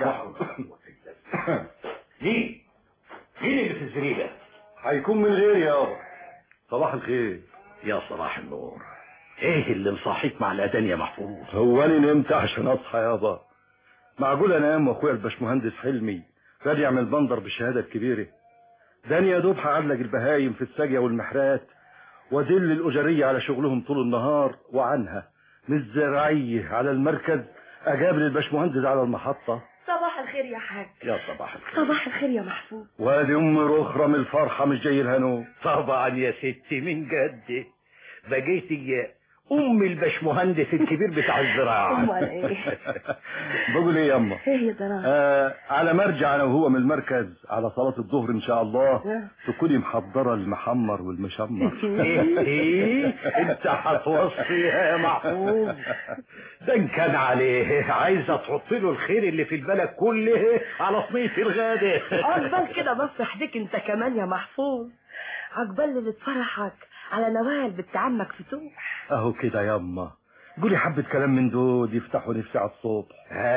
مين اللي في الزريبة؟ هيكون من غيري يابا. صباح الخير. يا صباح النور. ايه اللي مصحيك مع الأذان يا محفوظ؟ هو انا نمت عشان اصحى يابا؟ معقول انام واخويا الباشمهندس حلمي راجع من البندر بالشهاده الكبيره؟ داني يا دوب هعلق البهايم في الساقيه والمحرات وادل الاجريه على شغلهم طول النهار، وعنها من الزراعيه على المركز اقابل الباشمهندس على المحطه. صباح الخير يا حاج. يا صباح الخير. صباح الخير يا محفوظ. وادي ام رخرة من الفرحه مش جاي الهنو. طبعا يا ستي من جد بقيتي ام الباشمهندس الكبير بتاع الزراعه. امال ايه؟ بقول ايه ياما؟ ايه يا ترى؟ على مرجع انا وهو من المركز على صلاه الظهر ان شاء الله تكوني محضره المحمر والمشمر. ايه انت هتوصيها يا محفوظ؟ ده ان كان عليه عايزه تحط له الخير اللي في البلد كله على صينيه الغدا. عقبال كده بس احديك انت كمان يا محفوظ، عقبال اللي تفرحك على نوال بنت عمك فتوح. اهو كده ياما، قولي حبة كلام من دول يفتحوا نفسي على الصبح.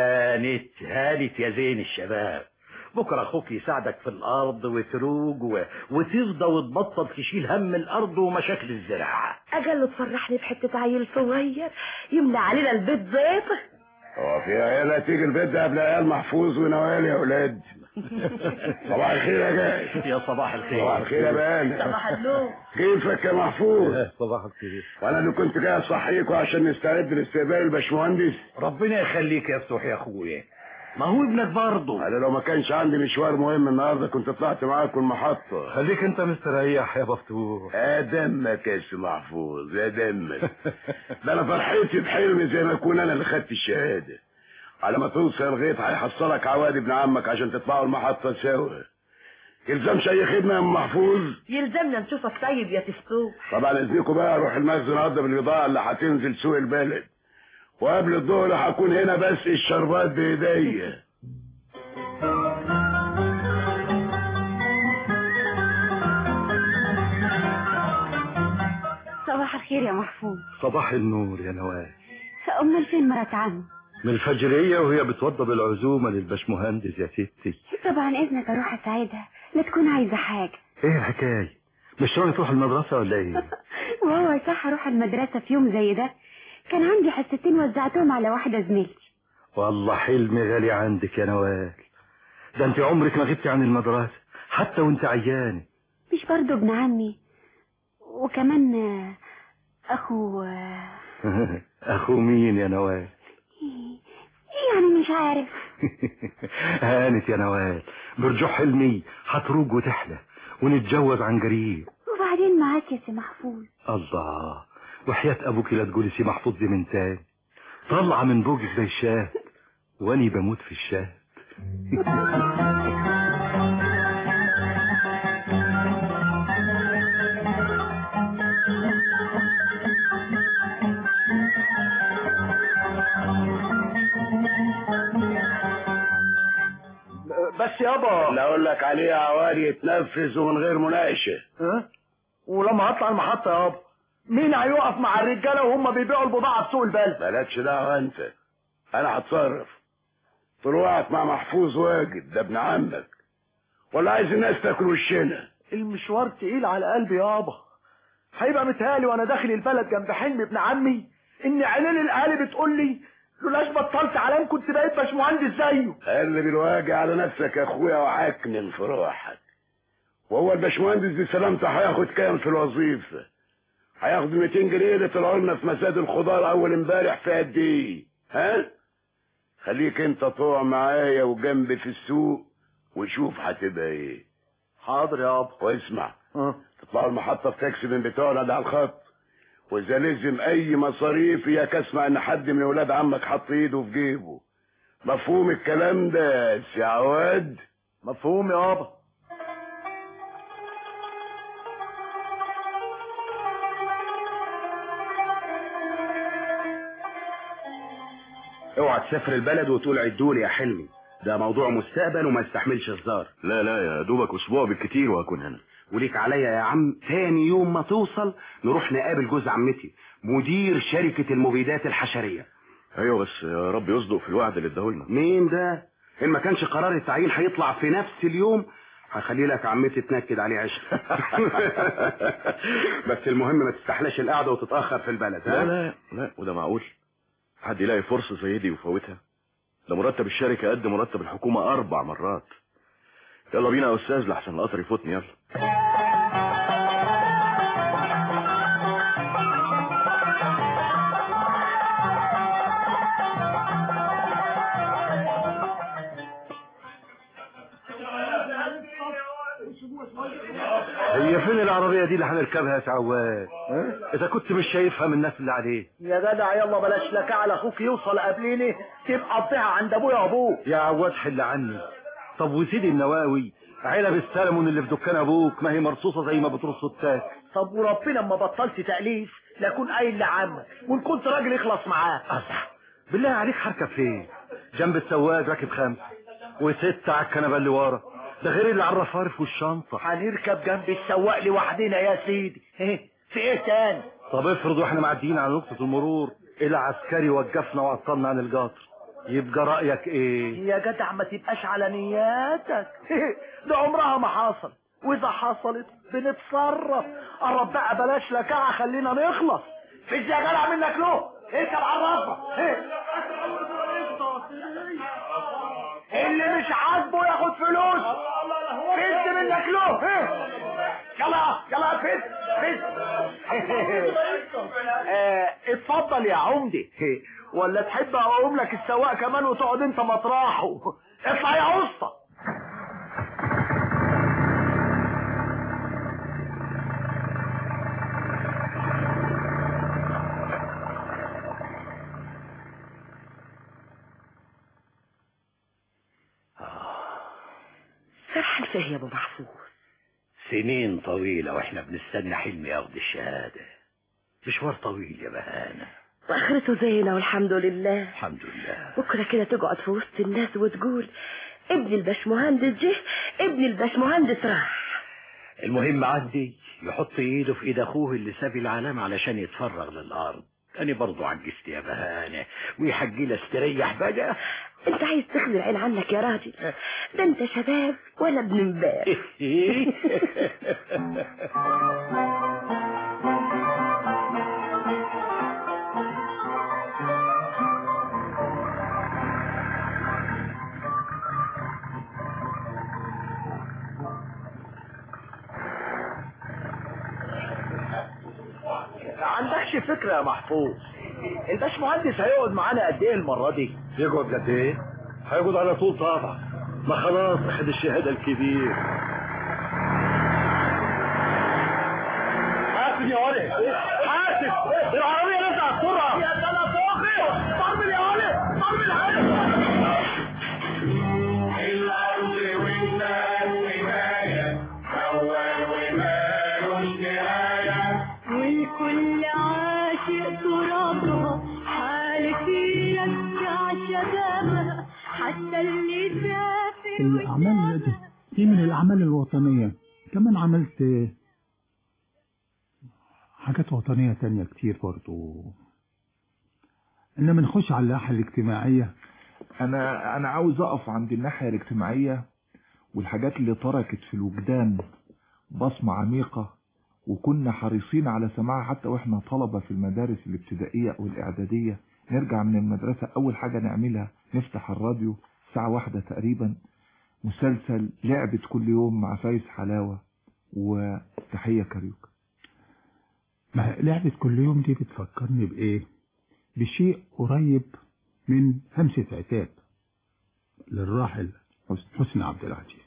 هانت يا زين الشباب، بكره اخوك يساعدك في الارض وتروج وتفضى وتبطل تشيل هم الارض ومشاكل الزراعه. اجل تفرحني بحته عيل صغير يملى علينا البيت زيطه. هو في عيال هتيجي البيت ده قبل عيال محفوظ ونوال يا ولاد؟ صباح الخير يا جاي. يا صباح الخير. صباح الخير يا بان. صباح النور. كيفك يا محفوظ؟ صباح الخير. وانا اللي كنت جاي اصحيكوا عشان نستعد لاستقبال الباشمهندس. ربنا يخليك يا فتوح يا اخويا، ما هو ابنك برضه. انا لو ما كانش عندي مشوار مهم النهارده كنت طلعت معاكم المحطه. خليك انت مستريح يا بفتوح. يا دمك يا سي محفوظ يا دمك. ده انا فرحتي بحلمي زي ما اكون انا اللي خدت الشهاده. على ما توصل الغيط هيحصلك عواد ابن عمك عشان تطلعوا المحطه سوا. يلزمش اي خدمه يا ام محفوظ؟ يلزمنا نشوفك طيب يا تفتوح. طبعا اذنكم بقى اروح المخزن اقضب البضاعه اللي هتنزل سوق البلد، وقبل الظهر هكون هنا بس الشربات بايديا. صباح الخير يا محفوظ. صباح النور يا نوال. امال فين مرات عمو؟ من الفجريه وهي بتوضب العزومه للباشمهندس يا ستي. طبعا اذنك اروح اساعدها، لا تكون عايزه حاجه. ايه الحكايه؟ مش ناوي تروح المدرسه ولا ايه؟ وهو صح اروح المدرسه في يوم زي ده؟ كان عندي حصتين وزعتهم على واحده زميلتي. والله حلمي غالي عندك يا نوال، ده انت عمرك ما غبتي عن المدرسه حتى وانت عيانه. مش برضه ابن عمي وكمان اخو اخو مين يا نوال؟ يعني مش عارف. هانت يا نوال، برجوع حلمي هتروج وتحلى ونتجوز عن قريب. وبعدين معاك يا سي محفوظ. الله، وحياة ابوك لا تقولي سي محفوظ دي من تاني، طالعه من بوجك زي الشاه واني بموت في الشاه. بس يابا اللي اقول لك عليه عواري يتنفذ ومن غير مناقشه. ولما هطلع المحطه يابا مين هيقف مع الرجاله وهم بيبيعوا البضاعه في سوق البلد؟ مالكش دعوه انت، انا هتصرف. طلوعك مع محفوظ واجب، ده ابن عمك. ولا عايز الناس تاكل وشنا؟ المشوار تقيل على قلبي يابا، هيبقى متهيألي وانا داخل البلد جنب حلمي ابن عمي ان عينين الاهالي بتقول لي لولاش بطلت علام كنت بقيت باشمهندس زيه. قلب الواجع على نفسك يا اخويا وعكنن في روحك. وهو الباشمهندس دي سلامته هياخد كام في الوظيفه؟ هياخد 200 جنيه اللي طلعوا لنا في مساد الخضار اول امبارح في قد ايه؟ ها؟ خليك انت طوع معايا وجنبي في السوق وشوف هتبقى ايه. حاضر يابا. واسمع، تطلعوا المحطه في تاكسي من بتوعنا ده على الخط، واذا لزم اي مصاريف اياك اسمع ان حد من ولاد عمك حط ايده في جيبه. مفهوم الكلام ده يا سي عواد؟ مفهوم يابا. اوعى تسافر البلد وتقول عدولي يا حلمي، ده موضوع مستقبل وما يستحملش هزار. لا يا دوبك اسبوع بالكتير وهكون هنا. وليك عليا يا عم تاني يوم ما توصل نروح نقابل جوز عمتي مدير شركة المبيدات الحشرية. ايوه بس يا رب يصدق في الوعد اللي اداهولنا. مين ده؟ ان ما كانش قرار التعيين هيطلع في نفس اليوم هخلي لك عمتي تنكد عليه عشق. بس المهم ما تستحلاش القعده وتتاخر في البلد. لا لا لا، وده معقول حد يلاقي فرصه زي دي ويفوتها؟ ده مرتب الشركه قد مرتب الحكومه 4 مرات. يلا بينا يا استاذ لحسن القطر يفوتني. يلا. هي فين العربية دي اللي هنركبها يا سعواد؟ إذا كنت مش شايفها من الناس اللي عليه. يا جدع يلا بلاش لك على أخوك يوصل قبليني تبقى قطيعة عند أبويا وأبوك. يا عواد حل عني. طب وسيدي النواوي علب السلمون اللي في دكان أبوك ما هي مرصوصة زي ما بترص التاك. طب وربنا اما بطلت تأليف لاكون قايل لعمك وإن كنت راجل اخلص معاه. بالله عليك هركب فين؟ جنب السواق راكب 5 و6 على الكنبة اللي ورا، ده غير اللي على الرفارف والشنطة. هنركب جنب السواق لوحدنا يا سيدي. في ايه تاني؟ طب افرض واحنا معديين على نقطة المرور العسكري وقفنا وعطلنا عن القطر، يبقى رأيك ايه؟ يا جدع ما تبقاش على نياتك. ده عمرها ما حصل، واذا حصلت بنتصرف. قرب بقى بلاش لكعة خلينا نخلص. فيش يا جدع منك له اركب على الرصة. اللي مش عاجبه ياخد فلوس. فز منك له. يلا يلا فز فز. اتفضل يا عمدي. ولا تحب اقوم لك السواق كمان وتقعد انت مطرحه؟ اطلع يا اسطى. فرحان فيه يا ابو محفوظ. سنين طويلة واحنا بنستنى حلمي ياخد الشهادة. مشوار طويل يا بهانة. واخرته زينة والحمد لله. الحمد لله. بكرة كده تقعد في وسط الناس وتقول ابن الباشمهندس جه، ابن الباشمهندس راح. المهم عندي يحط ايده في ايد اخوه اللي ساب العالم علشان يتفرغ للارض. انا برضو عجزت يا بهانة ويحجي لي استريح بقى. انت عايز تخلي العين عنك يا راجل؟ ده انت شباب ولا ابن امبارح. عندكش فكرة يا محفوظ الباشمهندس هيقعد معانا قد ايه المرة دي؟ يقعد قد ايه؟ هيقعد على طول طبعا. ما خلاص اخد الشهادة الكبير. حاسب يا ولد حاسب. العربية نازلة على السرعة. يا سلام فوقي. طربل يا ولد طربل الأرض والناس حماية أول ومالوش نهاية والكل عاشق ترابها حالك يرجع شبابها حتى اللي سافر. الأعمال دي من الأعمال الوطنية. كمان عملت حاجات وطنية تانية كتير برضو. إنما نخش على الناحية الاجتماعية. أنا عاوز أقف عند الناحية الاجتماعية والحاجات اللي تركت في الوجدان بصمة عميقة، وكنا حريصين على سماعها حتى وإحنا طلبة في المدارس الابتدائية والإعدادية. نرجع من المدرسة أول حاجة نعملها نفتح الراديو الساعة 1 تقريبا، مسلسل لعبة كل يوم مع فايز حلاوة وتحية كاريوكا. ما لعبة كل يوم دي بتفكرني بإيه؟ بشيء قريب من همسة عتاب للراحل حسني عبد العزيز.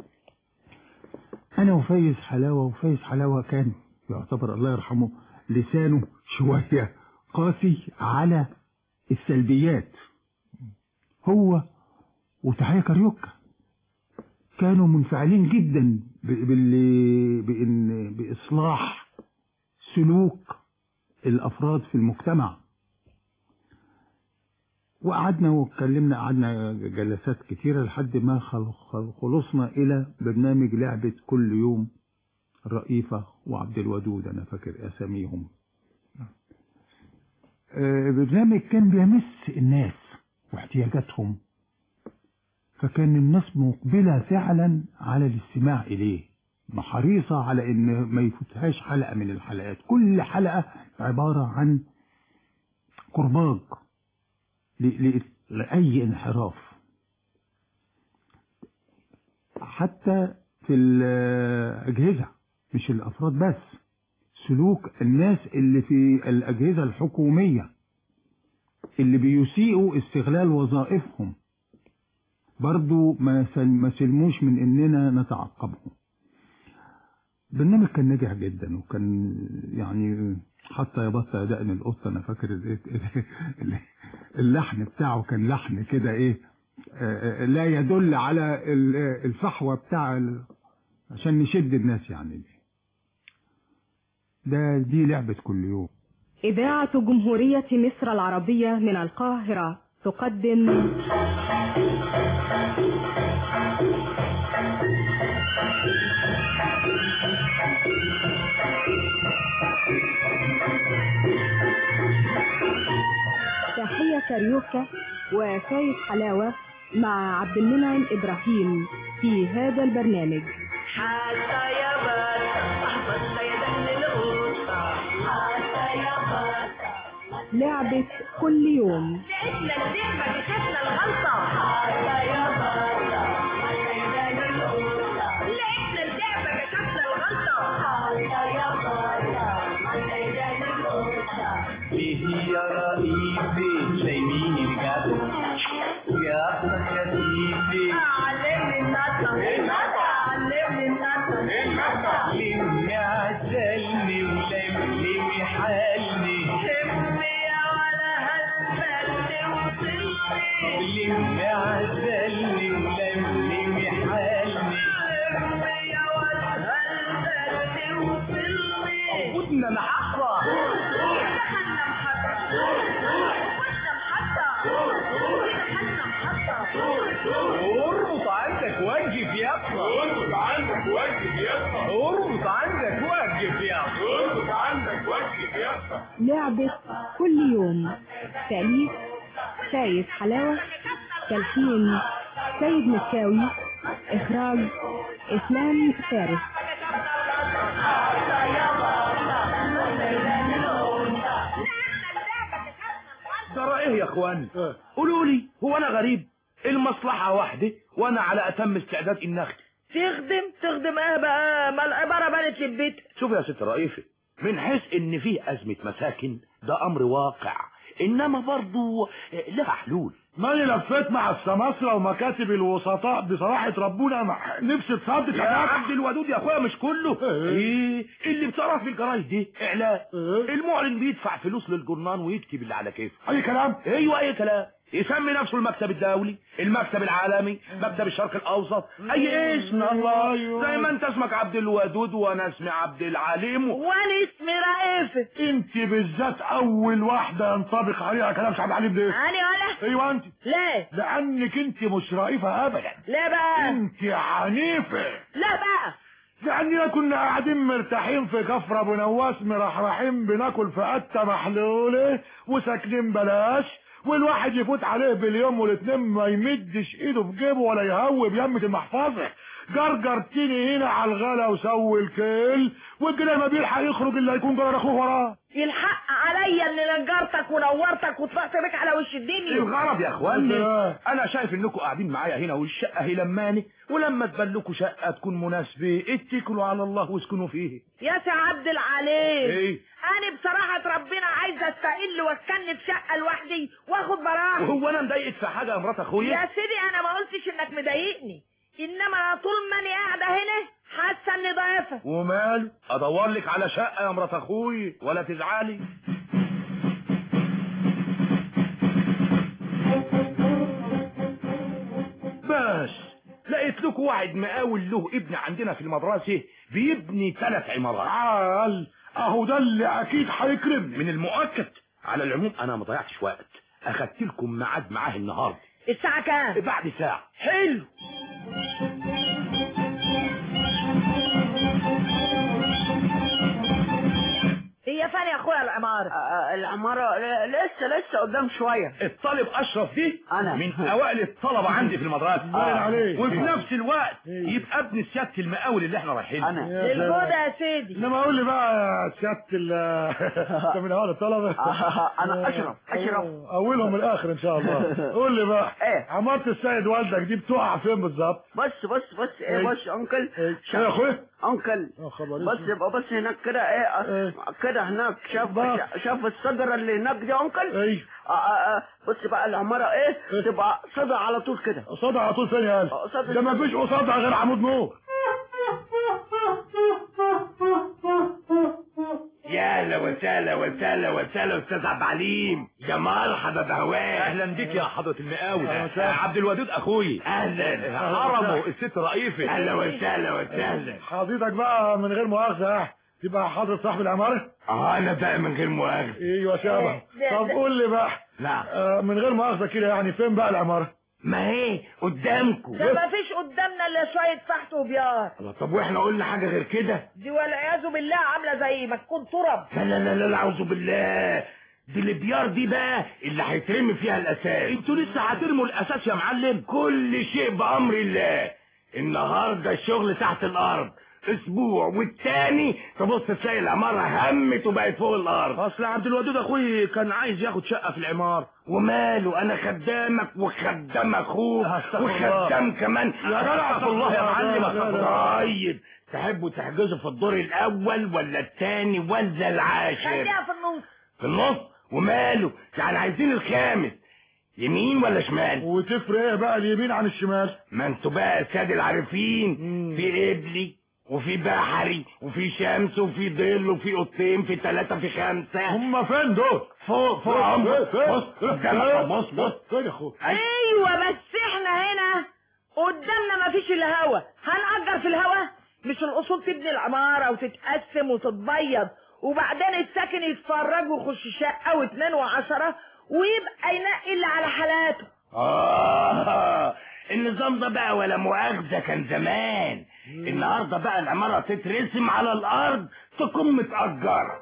أنا وفايز حلاوة، وفايز حلاوة كان يعتبر الله يرحمه لسانه شوية قاسي على السلبيات. هو وتحية كاريوكا كانوا منفعلين جدا بإصلاح سلوك الأفراد في المجتمع. وقعدنا واتكلمنا، قعدنا جلسات كتيرة لحد ما خلصنا إلى برنامج لعبة كل يوم رئيفة وعبد الودود، أنا فاكر أساميهم. برنامج كان بيمس الناس واحتياجاتهم، فكان الناس مقبلة فعلا على الاستماع إليه، حريصة على إن ما يفوتهاش حلقة من الحلقات. كل حلقة عبارة عن كرباج لأي انحراف، حتى في الأجهزة، مش الأفراد بس، سلوك الناس اللي في الأجهزة الحكومية اللي بيسيئوا استغلال وظائفهم برضو ما سلموش من إننا نتعقبهم. برنامج كان ناجح جدا، وكان يعني حتى يبطل دقن القطة، أنا فاكر اللحن بتاعه كان لحن كده إيه، لا يدل على الفحوى بتاع عشان نشد الناس يعني. دي لعبة كل يوم. إذاعة جمهورية مصر العربية من القاهرة تقدم تحية كاريوكا وفايز حلاوة مع عبد المنعم إبراهيم في هذا البرنامج. حتى يا بطة يا دل القطة، حتى يا بطة لعبة كل يوم. لعبنا اللعبة كشفنا الغلطة، حتى يا بطة حتى يا دل القطة، لعبنا اللعبة كشفنا الغلطة، حتى يا بطة حتى يا دل القطة. ايه يا رئيسي شايلين الجبل يا خفيفي، علمني النطة علمني النطة لمي عسلني ولملمي حالني، لمي يا ولا هالبلد وصلني، لمي عسلني ولملمي حالني، لمي يا ولا هالبلد وصلني. ودنا محطة دخلنا محطة اربط عندك وقف يا اسطى، اربط عندك وقف يا اسطى، اربط عندك وقف يا اسطى، اربط عندك وقف يا اسطى. لعبة كل يوم. تأليف فايز حلاوة، تلحين سيد مكاوي، إخراج إسلام فارس. ترى ايه يا اخوان؟ قولوا لي، هو انا غريب؟ المصلحة واحدة وانا على اتم استعداد ان اخدم. تخدم ايه بقى؟ ما العبارة بانت للبيت. شوف يا ست رئيفة، من حيث ان فيه ازمة مساكن ده امر واقع، انما برضو لها حلول. ماني لفيت مع السماسرة ومكاتب الوسطاء بصراحة ربنا نفسي تصدق يا عبد الودود يا اخويا، مش كله ايه اللي بتقرا في الجرايد دي اعلان. المعلن بيدفع فلوس للجرنان ويكتب اللي على كيفه. اي كلام. ايوه اي كلام، يسمي نفسه المكتب الدولي، المكتب العالمي، مكتب الشرق الاوسط، اي اسم. الله، زي ما انت اسمك عبد الودود وانا اسمي عبد العليم وانا اسمي رئيفة. انت بالذات اول واحدة ينطبق عليها كلام عبد العليم ده. انا ولا؟ ايوه انت. ليه؟ لانك انت مش رئيفة ابدا. ليه بقى؟ انت عنيفة. لا بقى، لاننا كنا قاعدين مرتاحين في كفر ابو نواس مرحرحين بناكل في قتة محلولة وساكنين بلاش، والواحد يفوت عليه باليوم والاتنين ما يمدش ايده في جيبه ولا يهوي بيمة المحفظة. جرجرتيني هنا على الغلا وسوي الكيل، والجنيه ما بيلحق يخرج الا يكون جار اخوه وراه. يلحق عليا اني نجرتك ونورتك وطلعت بيك على وش الدنيا. الغرض يا اخواني، انا شايف انكم قاعدين معايا هنا والشقه هي لماني، ولما تبلكوا شقه تكون مناسبه اتكلوا على الله واسكنوا فيه. يا سي عبد العليم، ايه؟ انا بصراحه ربنا عايزه استقل واسكن في شقه لوحدي واخد براحتي. وهو انا مضايقك في حاجه يا مرات اخويا؟ يا سيدي انا ما قلتش انك مضايقني، انما طول ما انا قاعده هنا حاسه اني ضعيفه. وماله، ادور لك على شقه يا مرات اخويا ولا تزعلي. بس لقيت لكم واحد مقاول له ابن عندنا في المدرسه بيبني 3 عمارات. عال اهو ده اللي اكيد هيكرمني. من المؤكد. على العموم انا ما ضيعتش وقت، اخدت لكم ميعاد معاه النهارده. الساعه كام؟ بعد ساعه. حلو. هي فين يا اخويا العمارة؟ العمارة لسه قدام شوية. الطالب اشرف دي أنا من اوائل الطلبة عندي في المدرسة. باين عليه. وفي نفس الوقت يبقى ابن سيادة المقاول اللي احنا رايحين. أنا الجودة يا سيدي. انما قول لي بقى يا سياده انت من اوائل الطلبه. أنا أشرف اولهم من الاخر ان شاء الله. قول لي بقى إيه؟ عمارة السيد والدك دي بتقع فين بالظبط؟ بص بص انكل. يا اخويا انكل بص هناك كده كده هناك شاف الشجرة اللي هناك دي انكل. ايوه. بص بقى العمارة تبقى قصادها على طول كده. قصادها على طول فين يا قلب؟ ده ما فيش قصادها غير عمود نور. يا اهلا وسهلا استاذ عبد العليم. يا مرحبا بهواك. اهلا بك يا حضرة المقاول. عبد الودود اخوي. اهلا. هرمه الست رئيفة. اهلا وسهلا. حضرتك بقى من غير مؤاخذة تبقى حضرة صاحب العمارة؟ انا بقى من غير مؤاخذة. ايوه شابه. طب قول لي بقى. لا من غير مؤاخذة كده يعني فين بقى العمارة؟ ما هي قدامكم. ده ما فيش قدامنا الا شوية فحت وبيار. طب واحنا قلنا حاجة غير كده؟ دي والعياذ بالله عاملة زي ما تكون تراب. لا اعوذ بالله. دي البيار دي بقى اللي هيترمي فيها الاساس. انتوا لسه هترموا الاساس يا معلم؟ كل شيء بامر الله. النهارده الشغل تحت الارض اسبوع والتاني تبص تلاقي العمارة همت وبقت فوق الارض. اصل عبد الودود اخوي كان عايز ياخد شقة في العمار. وماله، انا خدامك وخدام اخوك وخدام كمان. يا رحمة الله يا معلم. طيب تحبوا تحجزوا في الدور الاول ولا التاني ولا العاشر؟ خليها في النص. في النص؟ وماله، يعني عايزين الخامس يمين ولا شمال؟ وتفرق ايه بقى اليمين عن الشمال؟ ما انتوا بقى سياد العارفين. في قبلي وفي بحري وفي شمس وفي ظل وفي اوضتين في 3 في 5. هم فين دول؟ فوق بص قدامك. بص فين يا اخويا؟ ايوه بس احنا هنا قدامنا مفيش الا هوا. هنأجر في الهوا؟ مش الاصول تبني العمارة وتتقسم وتتبيض وبعدين الساكن يتفرج ويخش شقة و2 و10 ويبقى ينقي اللي على حالاته. النظام ده بقى ولا مؤاخذة كان زمان. النهاردة بقى العمارة تترسم على الارض تكون متأجرة.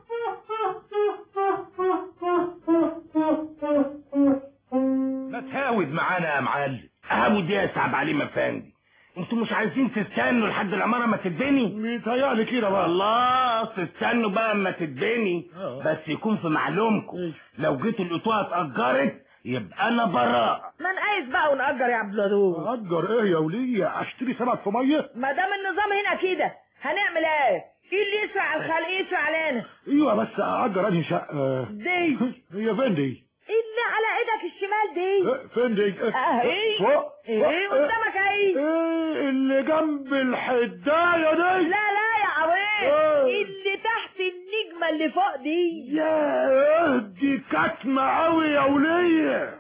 ما تهاود معانا يا معلم. اهود يا سعب عليم افندي. انتوا مش عايزين تستنوا لحد العمارة ما تتبني؟ متهيألي كده بقى. خلاص استنوا بقى اما تتبني. بس يكون في معلومكم لو جيتوا لقيتوها اتأجرت يبقى انا براء. ما نقيس بقى ونأجر يا عبد الودود. أجر ايه يا ولية؟ اشتري سمك في مية؟ ما دام النظام هنا كده هنعمل ايه؟ ايه اللي يسرع الخلق يسرع علينا؟ ايوه بس اجر انهي شقة دي؟ هي فين دي؟ اللي على ايدك الشمال دي. فين دي؟ اهي فوق. ايه قدامك اهي. اللي جنب الحداية دي؟ لا يا عويل. اللي تحت النجمة اللي فوق دي. ياه دي كتمة قوي يا ولية.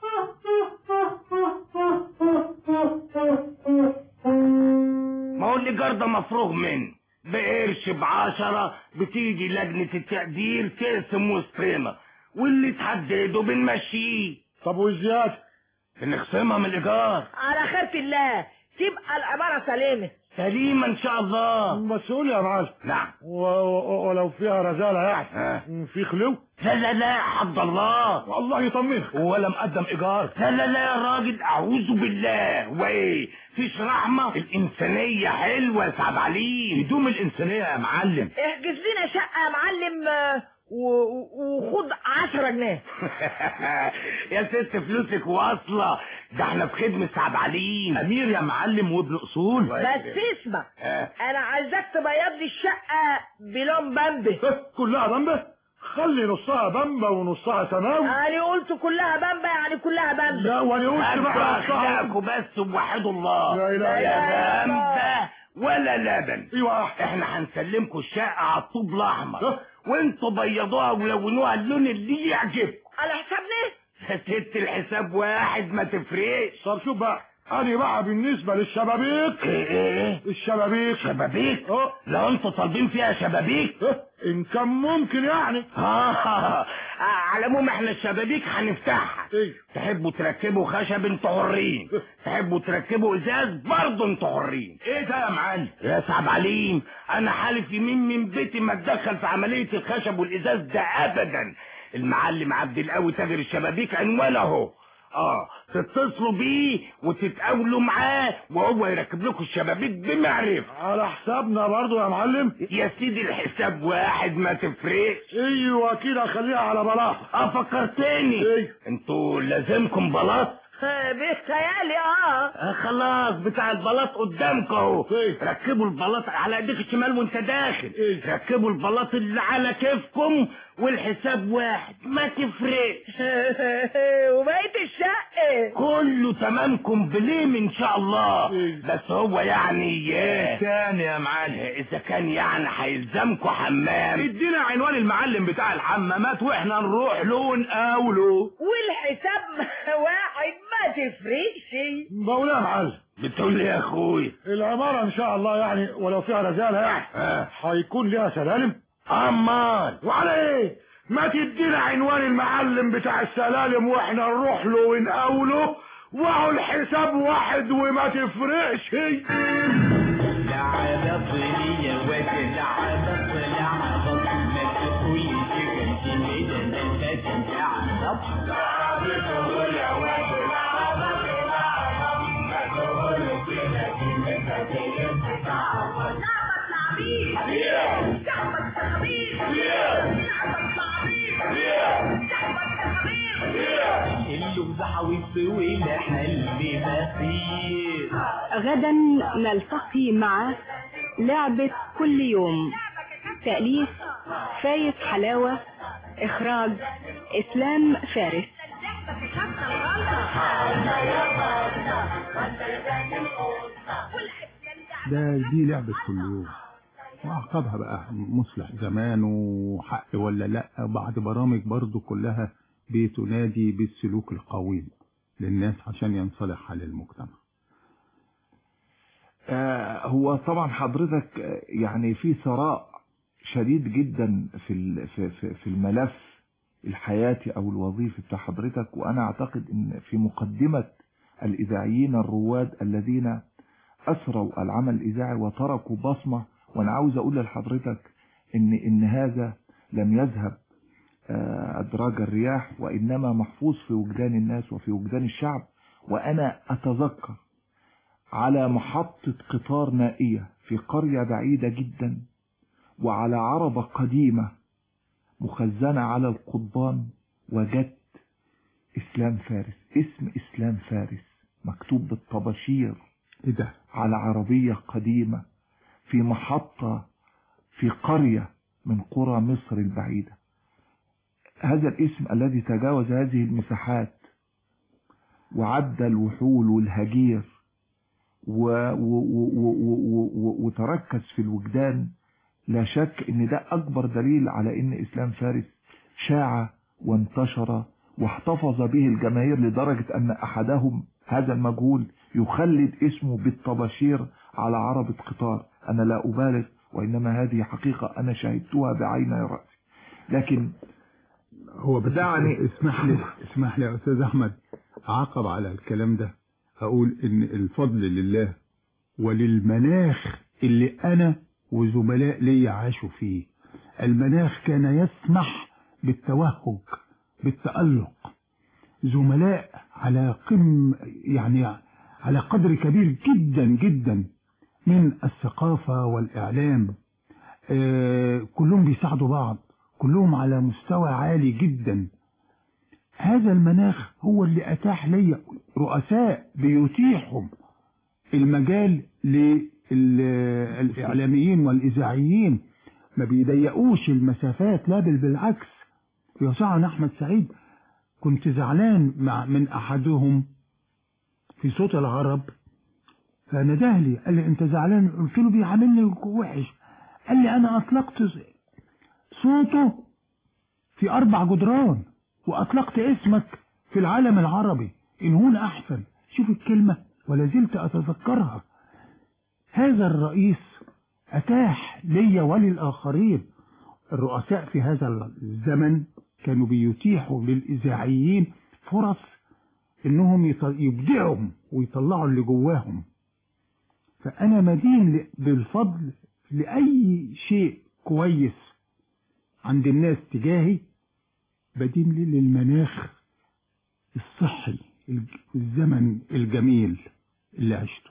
ما هو الإيجار ده مفروغ منه. بقرش ب10 بتيجي لجنة التقدير تقسم وسطنا واللي تحدده بنمشيه. طب والزيادة؟ بنخصمها من الإيجار. على خيرة الله تبقى العمارة سليمة إن شاء الله. بس قول يا معلم. نعم. ولو فيها رزالة يعني في خلو؟ لا حد الله. والله يطمنك. ولا مقدم إيجار؟ لا يا راجل أعوذ بالله. وإيه فيش رحمة؟ الإنسانية حلوة يا سعد عليم. يدوم الإنسانية يا معلم. احجز لنا شقة يا معلم وخد 10 جنيه. يا ست فلوسك واصلة. ده احنا في خدمة سعد عليم. أمير يا معلم وابن أصول. بس اسمع أنا عايزاك تبيض لي الشقة بلون بامبي. كلها بامبي؟ خلي نصها بامبا ونصها سماوي. أنا قلت كلها بامبا يعني كلها بامبا. لا وانا قلت بقى أخلاقكم بس ووحدوا الله. لا إله لا بامبا ولا لبن. ايوه احنا هنسلمكم الشقة على الطوب الأحمر وانتوا بيضوها ولونوها اللون اللي يعجبكم. على حسابنا؟ يا ست الحساب واحد ما تفرقش. طب شوف بقى ادي بقى بالنسبة للشبابيك. ايه الشبابيك. شبابيك؟ لو انتوا طالبين فيها شبابيك ان كان ممكن يعني. على العموم احنا الشبابيك هنفتحها. تحبوا تركبوا خشب انتوا حرين، تحبوا تركبوا ازاز برضه انتوا حرين. ايه ده يا معلم؟ يا سعد عليم، انا حالف يمين من بيتي ما اتدخل في عملية الخشب والازاز ده ابدا. المعلم عبد القوي تاجر الشبابيك عنوانه اهو. تتصلوا بيه وتتقاولوا معاه وهو يركب لكم الشبابيك بمعرفة. على حسابنا برضو يا معلم. يا سيدي الحساب واحد ما تفرقش. ايوه كده خليها على بلاط. فكرتني. انتوا لازمكم بلاط؟ بيتهيألي خلاص بتاع البلاط قدامك اهو. ركبوا البلاط على ايديك الشمال وانت داخل. ركبوا البلاط اللي على كيفكم والحساب واحد ما تفرقش. وبقيت الشقة كله تمامكم بليم ان شاء الله. بس هو يعني تاني يا معلم، اذا كان يعني هيلزمكم حمام ادينا عنوان المعلم بتاع الحمامات واحنا نروح له ونقاوله. والحساب واحد ما تفرقش. بقول يا معلم. بتقول لي يا اخويا العمارة ان شاء الله يعني ولو فيها رزالة يعني هيكون ليها سلالم. امال وعلى ايه؟ ما تدينا عنوان المعلم بتاع السلالم واحنا نروح له ونقاوله، وهو الحساب واحد وما تفرقش. لعبة طينية وتلعبة طلعبة ما تقولي تكنتي لنا تنتعبة. لعبة طولة وتلعبة طلعبة ما تقولي تكنتي لنا تنتعبة. لعبة العبيد لعبة التخبيط لعبة العبيد لعبة التخبيط اللغز حويص ولحل بسيط. غدا نلتقي مع لعبة كل يوم، تأليف فايز حلاوة، إخراج إسلام فارس. دي لعبة كل يوم، وعقبها بقى مصلح زمان وحق ولا لا، بعد برامج برضو كلها بتنادي بالسلوك القويم للناس عشان ينصلح حال المجتمع. هو طبعا حضرتك يعني في ثراء شديد جدا في الملف الحياتي او الوظيفي بتاع حضرتك، وانا اعتقد ان في مقدمة الاذاعيين الرواد الذين اسروا العمل الاذاعي وتركوا بصمة، وانا عاوز اقول لحضرتك ان هذا لم يذهب ادراج الرياح، وانما محفوظ في وجدان الناس وفي وجدان الشعب. وانا اتذكر على محطة قطار نائية في قرية بعيدة جدا، وعلى عربة قديمة مخزنة على القضبان، وجدت إسلام فارس، اسم إسلام فارس مكتوب بالطباشير على عربية قديمة في محطة في قرية من قرى مصر البعيدة. هذا الاسم الذي تجاوز هذه المساحات وعدى الوحول والهجير وتركز في الوجدان، لا شك ان ده اكبر دليل على ان اسلام فارس شاع وانتشر واحتفظ به الجماهير، لدرجة ان احدهم هذا المجهول يخلد اسمه بالطباشير على عربة قطار. انا لا ابالغ، وانما هذه حقيقة انا شاهدتها بعيني رأسي. لكن هو بدعني اسمح لي يا استاذ احمد، عقب على الكلام ده اقول ان الفضل لله وللمناخ اللي انا وزملاء لي عاشوا فيه. المناخ كان يسمح بالتوهج بالتألق، زملاء على يعني على قدر كبير جدا جدا من الثقافة والإعلام، كلهم بيساعدوا بعض، كلهم على مستوى عالي جدا. هذا المناخ هو اللي أتاح لي رؤساء بيتيحهم المجال للإعلاميين والإذاعيين، ما بيضيقوش المسافات، لا بل بالعكس يوسعوا. أحمد سعيد كنت زعلان من أحدهم في صوت العرب، فنده لي قال لي أنت زعلان؟ قلت له بيعاملني وحش. قال لي أنا أطلقت صوته في 4 جدران وأطلقت اسمك في العالم العربي، إن هون أحسن. شوف الكلمة ولا زلت أتذكرها. هذا الرئيس أتاح لي وللآخرين. الرؤساء في هذا الزمن كانوا بيتيحوا للإذاعيين فرص إنهم يبدعوا ويطلعوا اللي جواهم. فأنا مدين بالفضل لأي شيء كويس عند الناس تجاهي، بدين للمناخ الصحي، الزمن الجميل اللي عشته.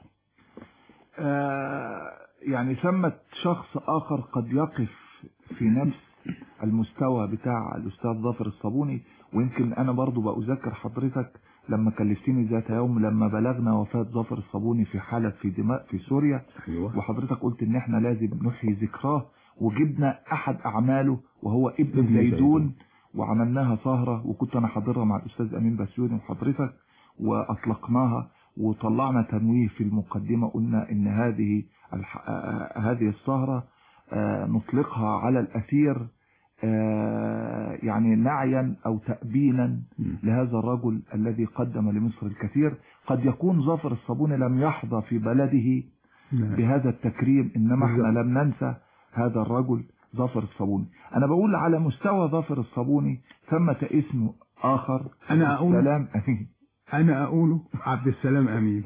يعني ثمة شخص آخر قد يقف في نفس المستوى بتاع الأستاذ ظافر الصابوني، ويمكن أنا برضو بأذكر حضرتك لما كلفتني ذات يوم لما بلغنا وفاة ظافر الصابوني في حالة في دماء في سوريا. أيوة. وحضرتك قلت إن إحنا لازم نحيي ذكراه، وجبنا أحد أعماله وهو ابن زيدون وعملناها سهرة، وكنت أنا حاضرها مع الأستاذ أمين بسيوني وحضرتك، وأطلقناها وطلعنا تنويه في المقدمة. قلنا إن هذه السهرة نطلقها على الأثير يعني نعيا أو تأبينا لهذا الرجل الذي قدم لمصر الكثير. قد يكون ظافر الصابوني لم يحظى في بلده بهذا التكريم، إنما احنا لم ننسى هذا الرجل ظافر الصابوني. أنا بقول على مستوى ظافر الصابوني ثمة اسم آخر، أنا أقول أمين. أنا أقوله عبد السلام أمين.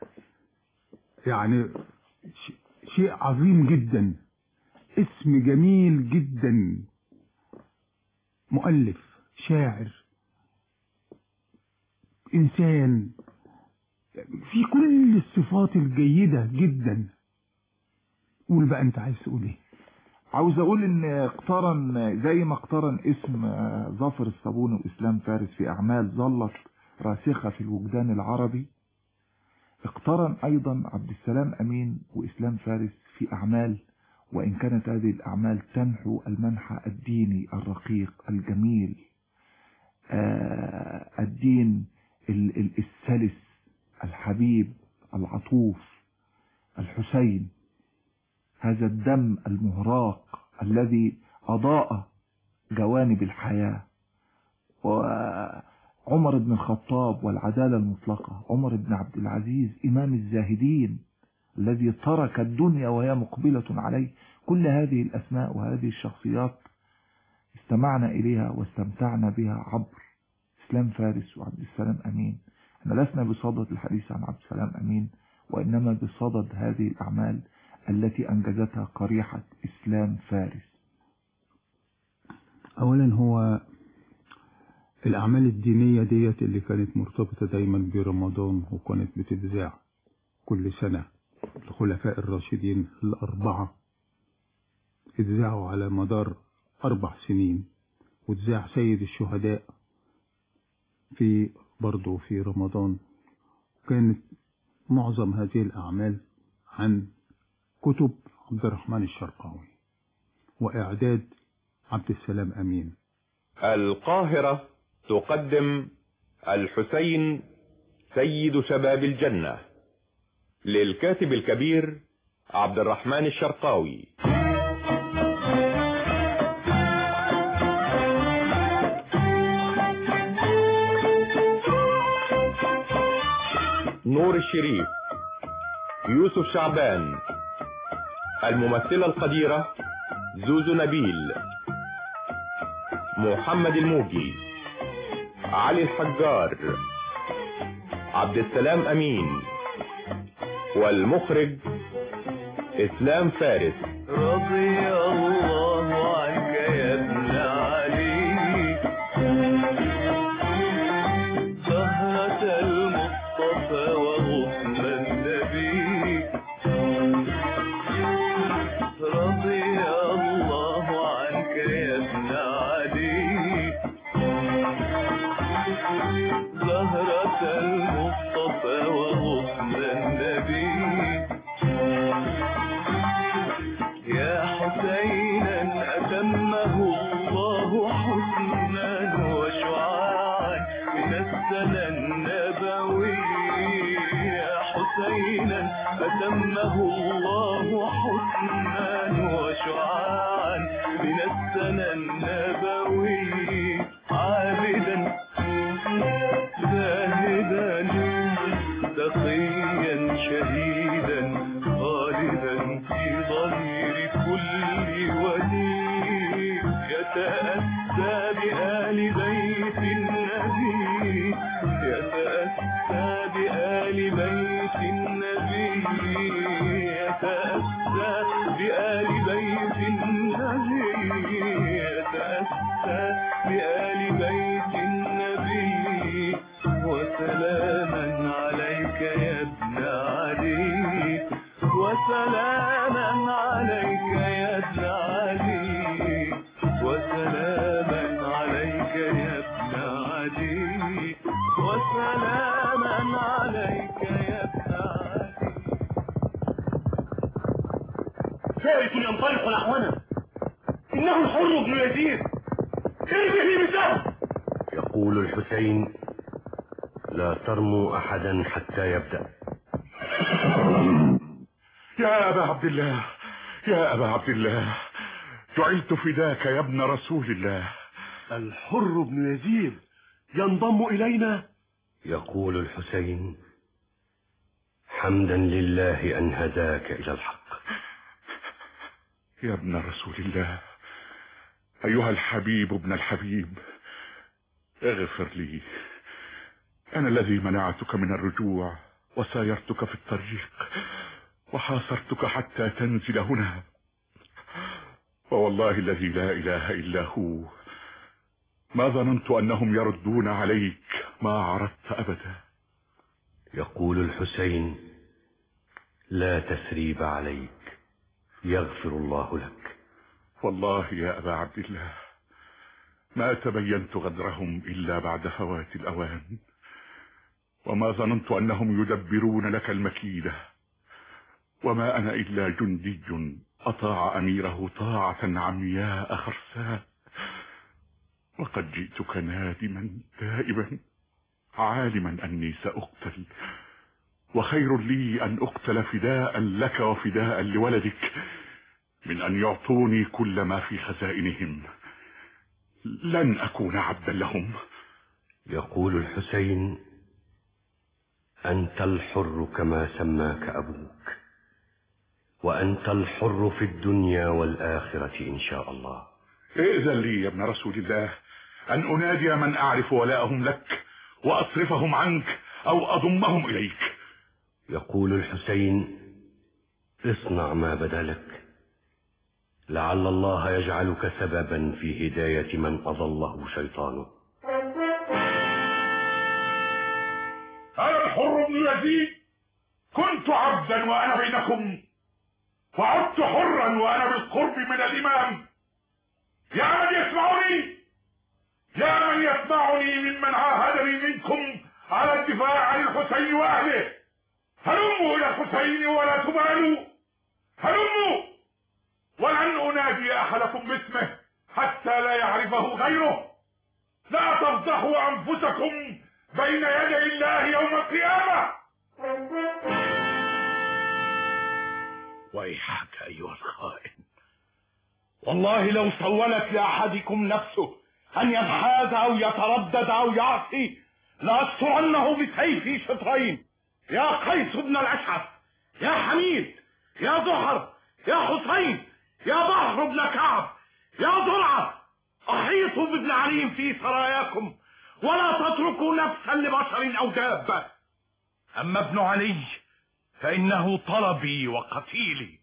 يعني شيء عظيم جدا، اسم جميل جدا، مؤلف، شاعر، إنسان في كل الصفات الجيدة جدا. قول بقى أنت عايز تقول إيه؟ عاوز أقول إن اقترن زي ما اقترن اسم ظافر الصابوني وإسلام فارس في أعمال ظلت راسخة في الوجدان العربي، اقترن أيضا عبد السلام أمين وإسلام فارس في أعمال، وإن كانت هذه الأعمال تنحو المنحى الديني الرقيق الجميل، الدين السلس الحبيب العطوف الحسين، هذا الدم المهراق الذي أضاء جوانب الحياة. وعمر بن الخطاب والعدالة المطلقة، عمر بن عبد العزيز إمام الزاهدين الذي ترك الدنيا وهي مقبلة عليه. كل هذه الأسماء وهذه الشخصيات استمعنا إليها واستمتعنا بها عبر إسلام فارس وعبد السلام أمين. احنا لسنا بصدد الحديث عن عبد السلام أمين، وإنما بصدد هذه الأعمال التي أنجزتها قريحة إسلام فارس. أولا هو الأعمال الدينية ديت اللي كانت مرتبطة دايما برمضان وكانت بتتذاع كل سنة. الخلفاء الراشدين الأربعة اتذاعوا على مدار 4 سنين، واتذاع سيد الشهداء في برضه في رمضان. كانت معظم هذه الأعمال عن كتب عبد الرحمن الشرقاوي وإعداد عبد السلام أمين. القاهرة تقدم الحسين سيد شباب الجنة للكاتب الكبير عبد الرحمن الشرقاوي. نور الشريف، يوسف شعبان، الممثلة القديرة زوزو نبيل، محمد الموجي، علي الحجار، عبد السلام أمين، والمخرج إسلام فارس. رضي الله عنك يا ابن علي، زهرة المصطفى وغصن النبي. رضي الله عنك يا ابن علي، زهرة المصطفى وغصن النبي. يا حسينا أتمه الله حسنا وشعاعا من السنى النبوي. يا حسينا أتمه الله حسنا وشعاعا من السنى النبوي. عابدا زاهدا تقيا وسلاما عليك يا ابن علي وسلاما عليك يا ابن علي وسلاما عليك يا ابن علي. فارس ينطلق نحونا، إنه الحر بن يزيد، ارمه بسهم. يقول الحسين: لا ترموا أحدا حتى يبدأ. يا أبا عبد الله، يا أبا عبد الله، جعلت فداك يا ابن رسول الله. الحر بن يزيد ينضم إلينا. يقول الحسين: حمدا لله أن هداك إلى الحق. يا ابن رسول الله، أيها الحبيب ابن الحبيب، اغفر لي. أنا الذي منعتك من الرجوع وسايرتك في الطريق وحاصرتك حتى تنزل هنا، ووالله الذي لا إله إلا هو ما ظننت أنهم يردون عليك ما عرضت أبدا. يقول الحسين: لا تثريب عليك، يغفر الله لك. والله يا أبا عبد الله ما تبينت غدرهم إلا بعد فوات الأوان، وما ظننت أنهم يدبرون لك المكيدة، وما أنا إلا جندي أطاع أميره طاعة عمياء خرساء، وقد جئتك نادما تائبا عالما أني سأقتل، وخير لي أن أقتل فداء لك وفداء لولدك من أن يعطوني كل ما في خزائنهم. لن أكون عبدا لهم. يقول الحسين: أنت الحر كما سماك أبوك، وأنت الحر في الدنيا والآخرة إن شاء الله. ائذن لي يا ابن رسول الله أن أنادي من أعرف ولاءهم لك وأصرفهم عنك أو أضمهم إليك. يقول الحسين: اصنع ما بدا لك، لعل الله يجعلك سببا في هداية من أضله شيطانه. أنا الحر بن يزيد، كنت عبدا وأنا بينكم، وعدت حرا وأنا بالقرب من الإمام. يا من يسمعني، يا من يسمعني ممن عاهدني منكم على الدفاع عن الحسين وأهله، هلموا إلى الحسين ولا تبالوا، هلموا، ولن أنادي أحدكم باسمه حتى لا يعرفه غيره. لا تفضحوا أنفسكم بين يدي الله يوم القيامة. ويحك أيها الخائن، والله لو سولت لأحدكم نفسه أن ينحاز أو يتردد أو يعصي لأسطرنه بسيفي شطرين. يا قيس بن الأشعث، يا حميد، يا زهر، يا حسين، يا بحر بن كعب، يا ضرعة، أحيطوا بابن علي في سراياكم ولا تتركوا نفسا لبشر أو دابة. أما ابن علي فإنه طلبي وقتيلي.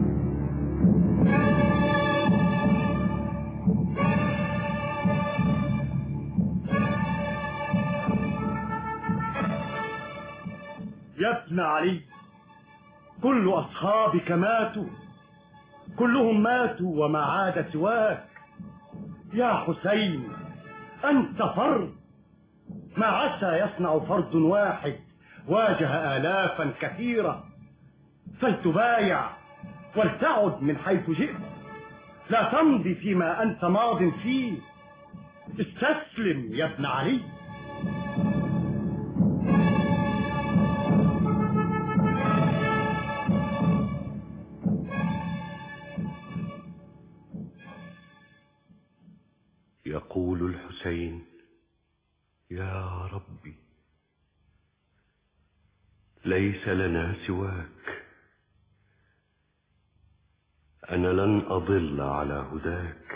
يا ابن علي، كل أصحابك ماتوا، كلهم ماتوا وما عاد سواك. يا حسين، أنت فرد، ما عسى يصنع فرد واحد واجه آلافا كثيرة. فلتبايع ولتعد من حيث جئت، لا تمضي فيما أنت ماض فيه. استسلم يا ابن علي. يقول الحسين: يا ربي، ليس لنا سواك، أنا لن أضل على هداك،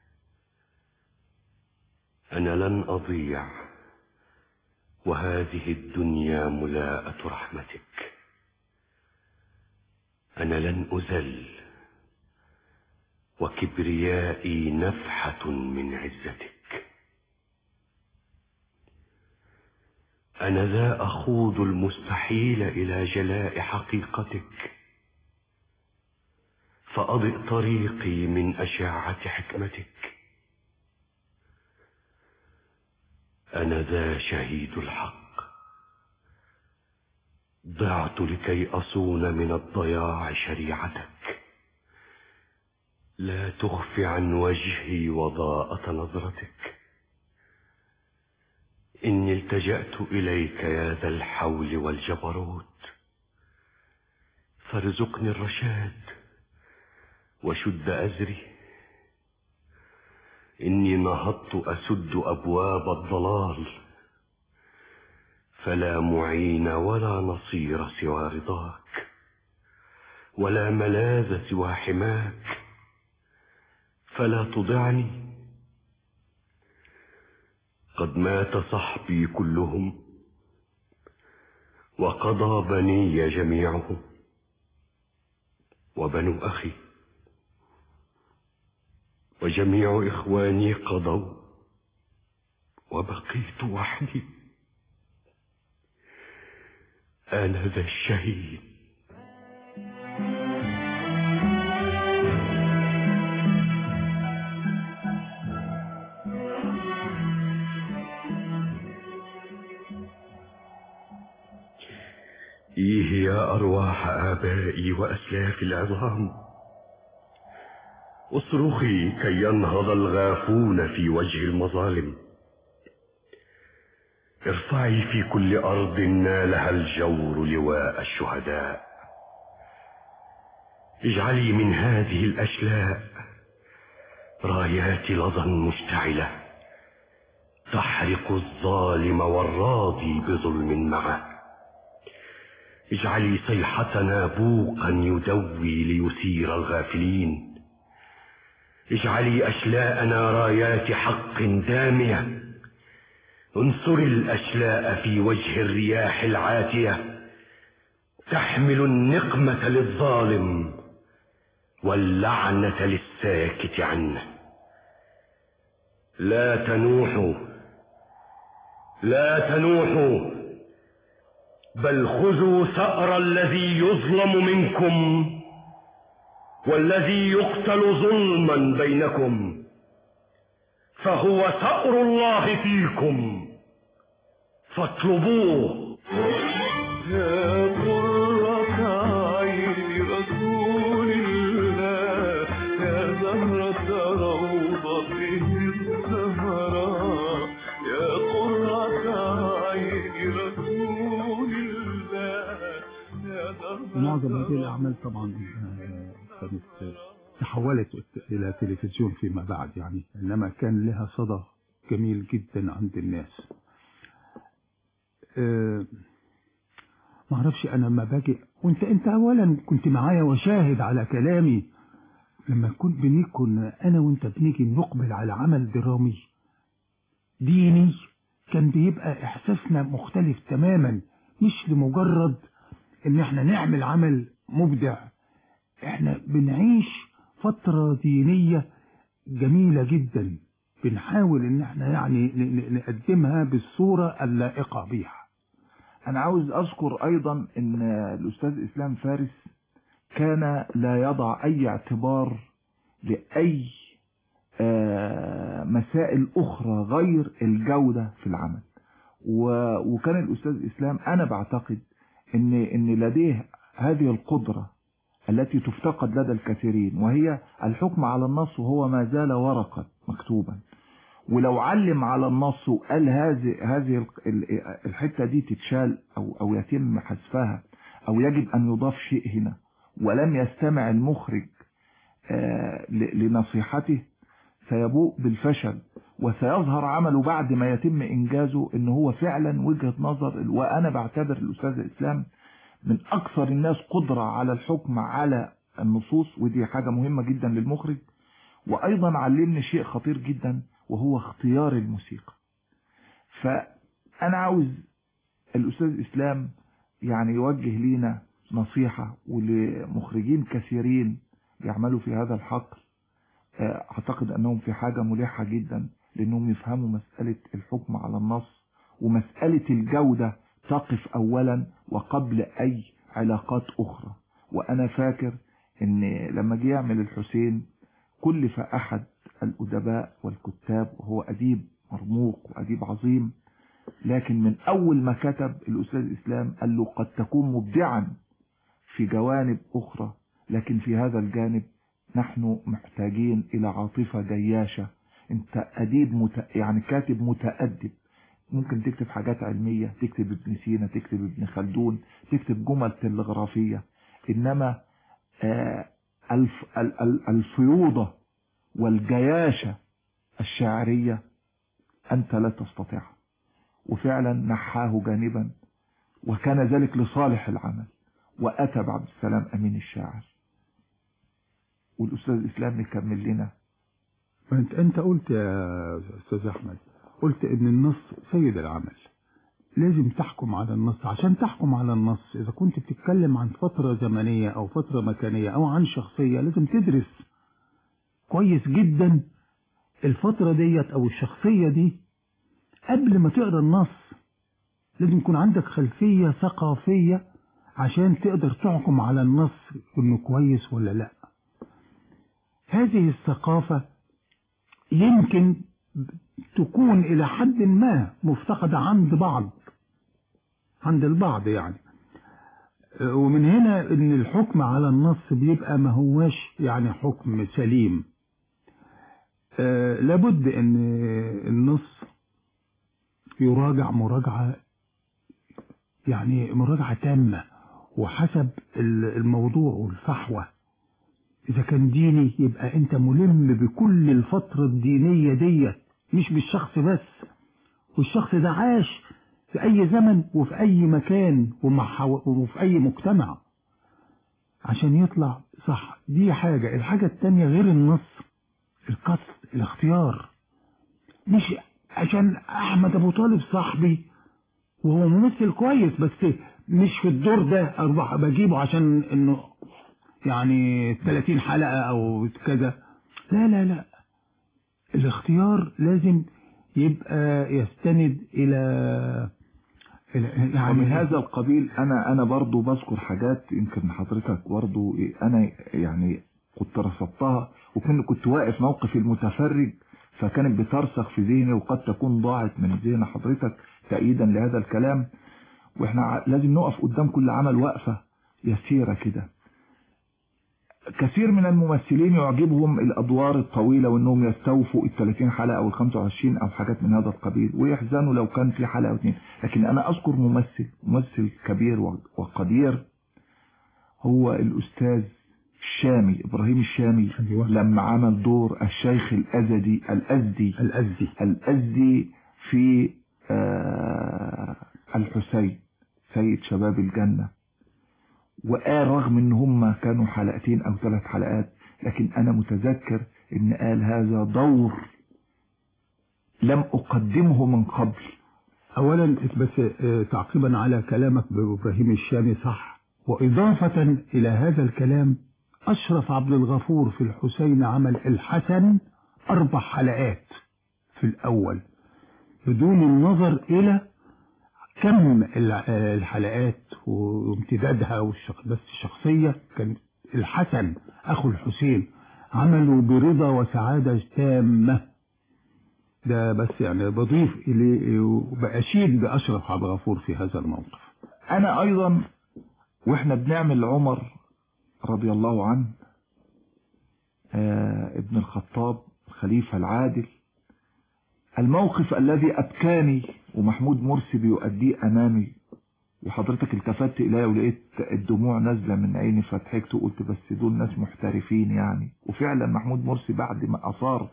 أنا لن أضيع، وهذه الدنيا ملاءة رحمتك، أنا لن أذل، وكبريائي نفحة من عزتك. أنا لا أخوض المستحيل إلى جلاء حقيقتك، فأضئ طريقي من أشعة حكمتك. أنا ذا شهيد الحق، ضعت لكي أصون من الضياع شريعتك. لا تخف عن وجهي وضاءة نظرتك. إني التجأت إليك يا ذا الحول والجبروت، فارزقني الرشاد وشد أزري. إني نهضت أسد أبواب الضلال، فلا معين ولا نصير سوى رضاك، ولا ملاذ سوى حماك، فلا تضعني. قد مات صحبي كلهم، وقضى بني جميعهم، وبنو أخي وجميع إخواني قضوا، وبقيت وحدي. أنا ذا الشهيد. إيه يا أرواح آبائي وأسلافي العظام، اصرخي كي ينهض الغافون في وجه المظالم. ارفعي في كل أرض نالها الجور لواء الشهداء. اجعلي من هذه الأشلاء رايات لظى مشتعلة تحرق الظالم والراضي بظلم معه. اجعلي صيحتنا بوقا يدوي ليثير الغافلين. اجعلي أشلاءنا رايات حق دامية. انصري الأشلاء في وجه الرياح العاتية تحمل النقمة للظالم واللعنة للساكت عنه. لا تنوحوا، لا تنوحوا، بل خذوا ثأر الذي يظلم منكم والذي يقتل ظلما بينكم، فهو ثأر الله فيكم فاطلبوه. يا قرة عين رسول الله، يا زهرة روضته الزهراء، يا قرة عين رسول الله، يا زهرة. معظم هذه الأعمال طبعا كانت تحولت إلى تلفزيون فيما بعد يعني، إنما كان لها صدى جميل جدا عند الناس. ما اعرفش انا لما باجي وانت اولا كنت معايا وشاهد على كلامي لما كنا انا وانت بنيجي نقبل على عمل درامي ديني، كان بيبقى احساسنا مختلف تماما، مش لمجرد ان احنا نعمل عمل مبدع، احنا بنعيش فترة دينية جميلة جدا، بنحاول ان احنا يعني نقدمها بالصورة اللائقة بيها. أنا عاوز أذكر أيضا أن الأستاذ إسلام فارس كان لا يضع أي اعتبار لأي مسائل أخرى غير الجودة في العمل، وكان الأستاذ إسلام أنا بعتقد أن لديه هذه القدرة التي تفتقد لدى الكثيرين، وهي الحكم على النص وهو ما زال ورقة مكتوبا. ولو علم على النص وقال هذه الحتة دي تتشال أو يتم حذفها أو يجب أن يضاف شيء هنا، ولم يستمع المخرج لنصيحته، سيبوء بالفشل، وسيظهر عمله بعد ما يتم إنجازه إن هو فعلا وجهة نظر. وأنا بعتبر الأستاذ إسلام من أكثر الناس قدرة على الحكم على النصوص، ودي حاجة مهمة جدا للمخرج. وأيضا علمني شيء خطير جدا وهو اختيار الموسيقى. فأنا عاوز الأستاذ إسلام يعني يوجه لنا نصيحة، ولمخرجين كثيرين يعملوا في هذا الحقل، أعتقد أنهم في حاجة ملحة جدا لأنهم يفهموا مسألة الحكم على النص، ومسألة الجودة تقف أولا وقبل أي علاقات أخرى. وأنا فاكر ان لما جه يعمل الحسين كلف احد الادباء والكتاب وهو اديب مرموق واديب عظيم، لكن من اول ما كتب الاستاذ اسلام قال له قد تكون مبدعا في جوانب اخرى، لكن في هذا الجانب نحن محتاجين الى عاطفة جياشة. انت اديب يعني كاتب متأدب، ممكن تكتب حاجات علمية، تكتب ابن سينا، تكتب ابن خلدون، تكتب جمل تلغرافية، انما الفيوضة والجياشة الشاعرية انت لا تستطيعها. وفعلا نحاه جانبا، وكان ذلك لصالح العمل، واتى بعبد السلام امين الشاعر. والاستاذ اسلام يكمل لنا. انت قلت يا استاذ احمد، قلت ان النص سيد العمل، لازم تحكم على النص. عشان تحكم على النص اذا كنت بتتكلم عن فترة زمنية او فترة مكانية او عن شخصية، لازم تدرس كويس جدا الفترة ديت او الشخصية دي قبل ما تقرأ النص. لازم يكون عندك خلفية ثقافية عشان تقدر تحكم على النص انه كويس ولا لا. هذه الثقافة يمكن تكون الى حد ما مفتقدة عند البعض يعني. ومن هنا ان الحكم على النص بيبقى ما هواش يعني حكم سليم. لابد ان النص يراجع مراجعة يعني مراجعة تامة وحسب الموضوع والفحوى. إذا كان ديني يبقى أنت ملم بكل الفترة الدينية دي، مش بالشخص بس، والشخص ده عاش في أي زمن وفي أي مكان وفي أي مجتمع عشان يطلع صح. دي حاجة. الحاجة التانية غير النص القصد، الاختيار. مش عشان أحمد أبو طالب صاحبي وهو ممثل كويس بس مش في الدور ده أروح بجيبه عشان إنه يعني 30 حلقة أو كذا. لا لا لا، الاختيار لازم يبقى يستند إلى يعني ومن هذا القبيل. أنا برضو بذكر حاجات يمكن حضرتك برضو أنا يعني كنت رصدتها، وكنت واقف موقف المتفرج فكانت بترسخ في ذهني، وقد تكون ضاعت من ذهن حضرتك تأييدا لهذا الكلام. واحنا لازم نقف قدام كل عمل وقفة يسيرة كده. كثير من الممثلين يعجبهم الأدوار الطويلة وأنهم يستوفوا 30 حلقة أو 25 أو حاجات من هذا القبيل، ويحزنوا لو كان في حلقة أو 2. لكن أنا أذكر ممثل كبير وقدير هو الأستاذ الشامي، إبراهيم الشامي، لما عمل دور الشيخ الأزدي في الحسين سيد شباب الجنة. وقال رغم ان هم كانوا 2 حلقات او 3 حلقات، لكن انا متذكر ان قال هذا دور لم اقدمه من قبل. اولا بس تعقيبا على كلامك بإبراهيم الشامي صح، واضافة الى هذا الكلام اشرف عبد الغفور في الحسين عمل الحسن 4 حلقات في الاول بدون النظر الى كم الحلقات وامتدادها بس الشخصية كان الحسن أخو الحسين عملوا برضا وسعادة تامة. ده بس يعني بضيف إليه وبأشيد بأشرف عبد الغفور في هذا الموقف. أنا أيضا وإحنا بنعمل عمر رضي الله عنه ابن الخطاب خليفة العادل، الموقف الذي أبكاني ومحمود مرسي بيؤديه أمامي، وحضرتك التفت إليه ولقيت الدموع نازلة من عيني، فضحكت وقلت بس دول ناس محترفين يعني. وفعلا محمود مرسي بعد ما أثار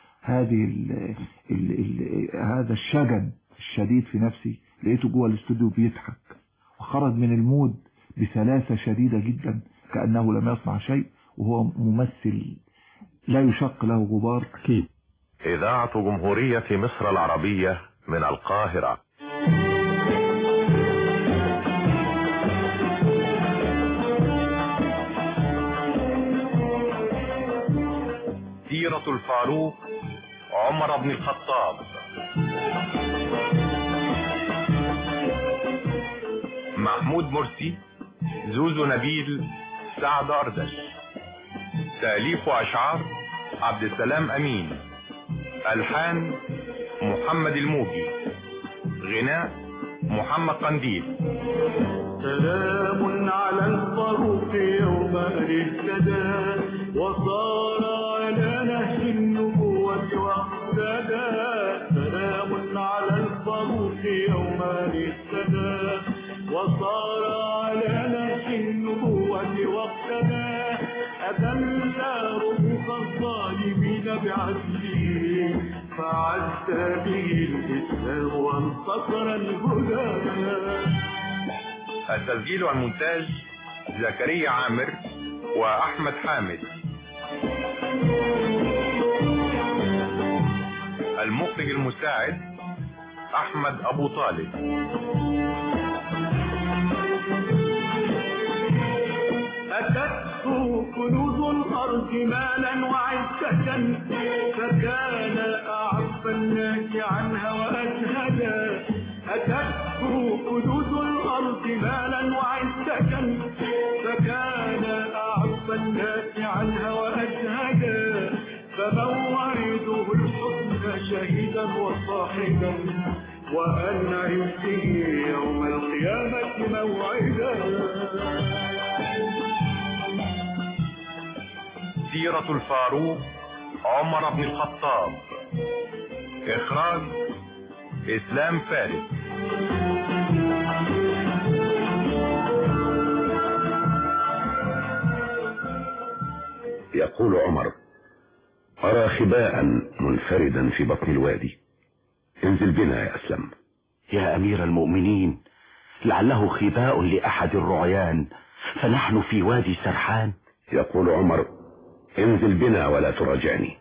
هذا الشجن الشديد في نفسي لقيته جوه الاستوديو بيضحك، وخرج من المود بسلاسة شديدة جدا كأنه لم يصنع شيء، وهو ممثل لا يشق له غبار. أكيد. إذاعة جمهورية مصر العربية من القاهرة. سيرة الفاروق عمر بن الخطاب. محمود مرسي، زوزو نبيل، سعد أردش. تأليف وأشعار عبد السلام أمين، ألحان محمد الموجي، غناء محمد قنديل. سلام على الفاروق يوم اهتدى وصار على نهج النبوة واقتدى. سلام على الفاروق يوم اهتدى وصار على نهج النبوة واقتدى. أذل رموز الظالمين بعدله فعز به الإسلام وانتصر الهدى. التسجيل والمونتاج زكريا عامر وأحمد حامد. المخرج المساعد أحمد أبو طالب. أتته كنوز الأرض مالا وعزة فكان أعف الناس عنها وأزهدا. أتته كنوز الأرض مالا وعزة فكان أعف الناس عنها وأزهدا. فموعده الحسنى شهيدا وصاحبا وأنعم به يوم القيامة موعدا. سيرة الفاروق عمر بن الخطاب. إخراج إسلام فارس. يقول عمر: أرى خباء منفردا في بطن الوادي، انزل بنا يا أسلم. يا أمير المؤمنين، لعله خباء لأحد الرعيان، فنحن في وادي سرحان. يقول عمر: انزل بنا ولا تراجعني.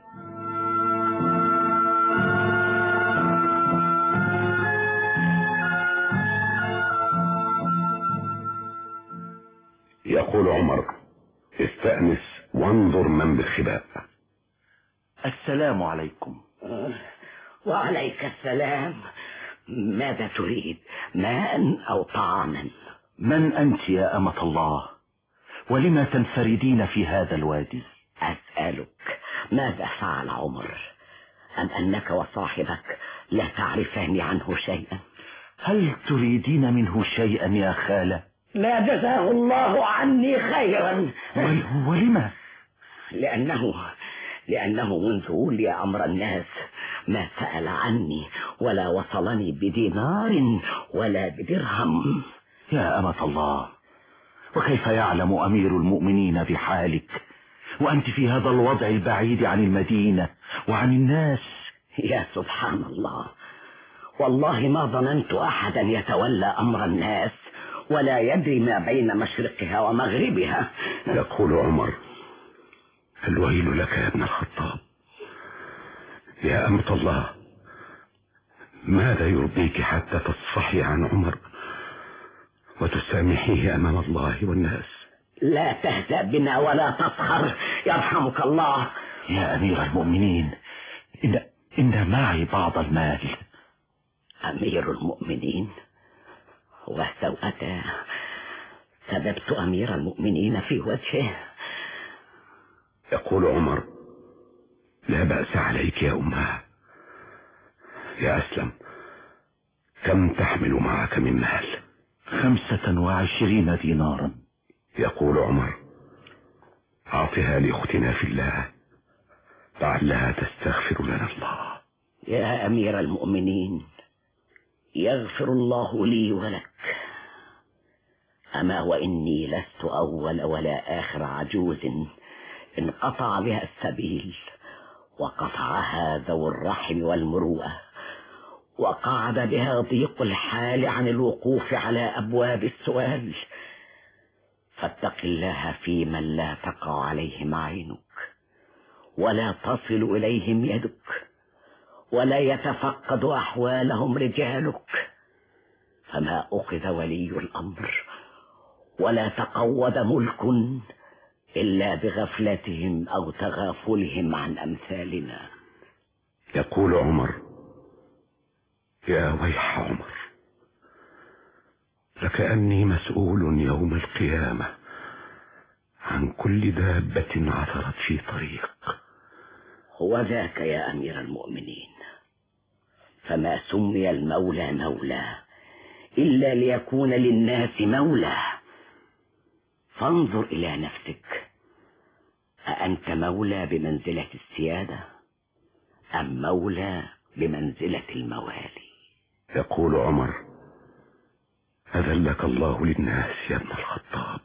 يقول عمر: استأنس وانظر من بالخباء. السلام عليكم. وعليك السلام. ماذا تريد؟ ماء أو طعاما؟ من أنت يا أمة الله؟ ولما تنفردين في هذا الوادي؟ أسألك ماذا فعل عمر؟ أم أنك وصاحبك لا تعرفان عنه شيئا؟ هل تريدين منه شيئا يا خالة؟ لا جزاه الله عني خيرا. ولما؟ لأنه منذ ولي أمر الناس ما سأل عني ولا وصلني بدينار ولا بدرهم. يا أمة الله، وكيف يعلم أمير المؤمنين بحالك وأنت في هذا الوضع البعيد عن المدينة وعن الناس؟ يا سبحان الله، والله ما ظننت أحدا يتولى أمر الناس ولا يدري ما بين مشرقها ومغربها. يقول عمر: الويل لك يا ابن الخطاب. يا أمة الله، ماذا يرضيك حتى تصفحي عن عمر وتسامحيه أمام الله والناس؟ لا تهزأ بنا ولا تسخر يرحمك الله. يا أمير المؤمنين، إن معي بعض المال. أمير المؤمنين وسوءته سببت أمير المؤمنين في وجهه. يقول عمر: لا بأس عليك يا أمها. يا أسلم، كم تحمل معك من مال؟ 25 دينارا. يقول عمر: أعطها لأختنا في الله لعلها تستغفر لنا الله. يا أمير المؤمنين، يغفر الله لي ولك. أما وإني لست أول ولا آخر عجوز انقطع بها السبيل وقطعها ذو الرحم والمروءة وقعد بها ضيق الحال عن الوقوف على أبواب السؤال. فاتق الله في من لا تقع عليهم عينك ولا تصل إليهم يدك ولا يتفقد أحوالهم رجالك. فما أخذ ولي الأمر ولا تقود ملك إلا بغفلتهم أو تغافلهم عن أمثالنا. يقول عمر: يا ويح عمر، لكأني مسؤول يوم القيامة عن كل دابة عثرت في طريق. هو ذاك يا أمير المؤمنين، فما سمي المولى مولى إلا ليكون للناس مولى. فانظر إلى نفسك، أأنت مولى بمنزلة السيادة أم مولى بمنزلة الموالي؟ يقول عمر: أذلك الله للناس يا ابن الخطاب،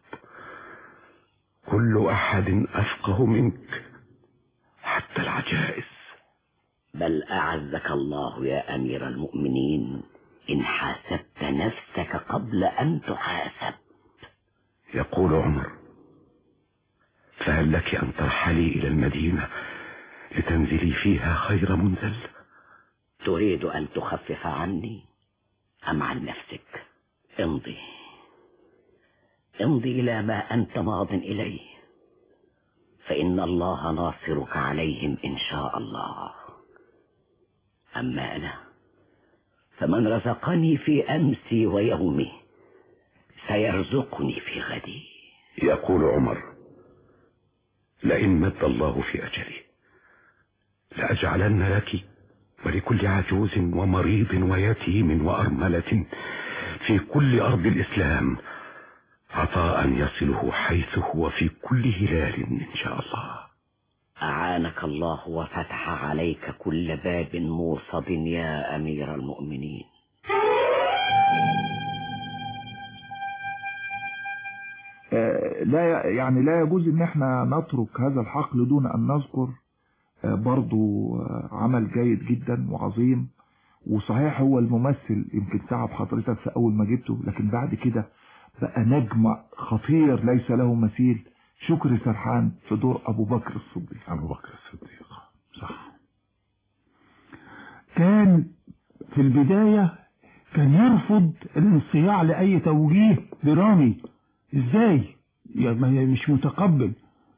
كل أحد أفقه منك حتى العجائز. بل أعزك الله يا أمير المؤمنين إن حاسبت نفسك قبل أن تحاسب. يقول عمر: فهل لك أن ترحلي إلى المدينة لتنزلي فيها خير منزل؟ تريد أن تخفف عني أم عن نفسك؟ امضي إلى ما أنت ماض إليه، فإن الله ناصرك عليهم إن شاء الله. أما أنا فمن رزقني في أمسي ويومي سيرزقني في غدي. يقول عمر: لئن مد الله في أجلي لأجعلن لك ولكل عجوز ومريض ويتيم وأرملة في كل أرض الإسلام عطاء يصله حيث هو في كل هلال إن شاء الله. أعانك الله وفتح عليك كل باب موصد يا أمير المؤمنين. لا يجوز ان احنا نترك هذا الحقل دون ان نذكر برضو عمل جيد جدا وعظيم. وصحيح هو الممثل يمكن تعب حضرتك في اول ما جبته، لكن بعد كده بقى نجم خطير ليس له مثيل. شكري سرحان في دور ابو بكر الصديق. ابو بكر الصديق صح. كان في البداية كان يرفض الانصياع لأي توجيه درامي، ازاي يعني مش متقبل.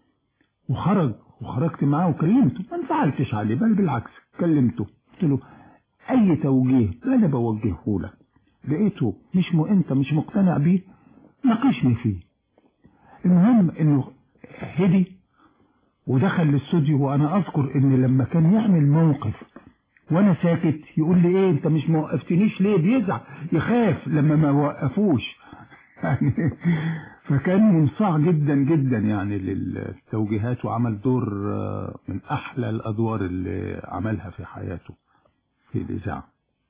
وخرجت معاه وكلمته، ما انفعلتش عليه، بل بالعكس كلمته قلت له اي توجيه انا بوجهه لك لقيته انت مش مقتنع بيه ناقشني فيه. المهم انه هدي ودخل الاستوديو. وانا اذكر ان لما كان يعمل موقف وانا ساكت يقول لي ايه انت مش موقفتنيش ليه، بيزعل يخاف لما ما وقفوش يعني فكان منصاع جدا جدا يعني للتوجيهات، وعمل دور من احلى الادوار اللي عملها في حياته في الاذاعه.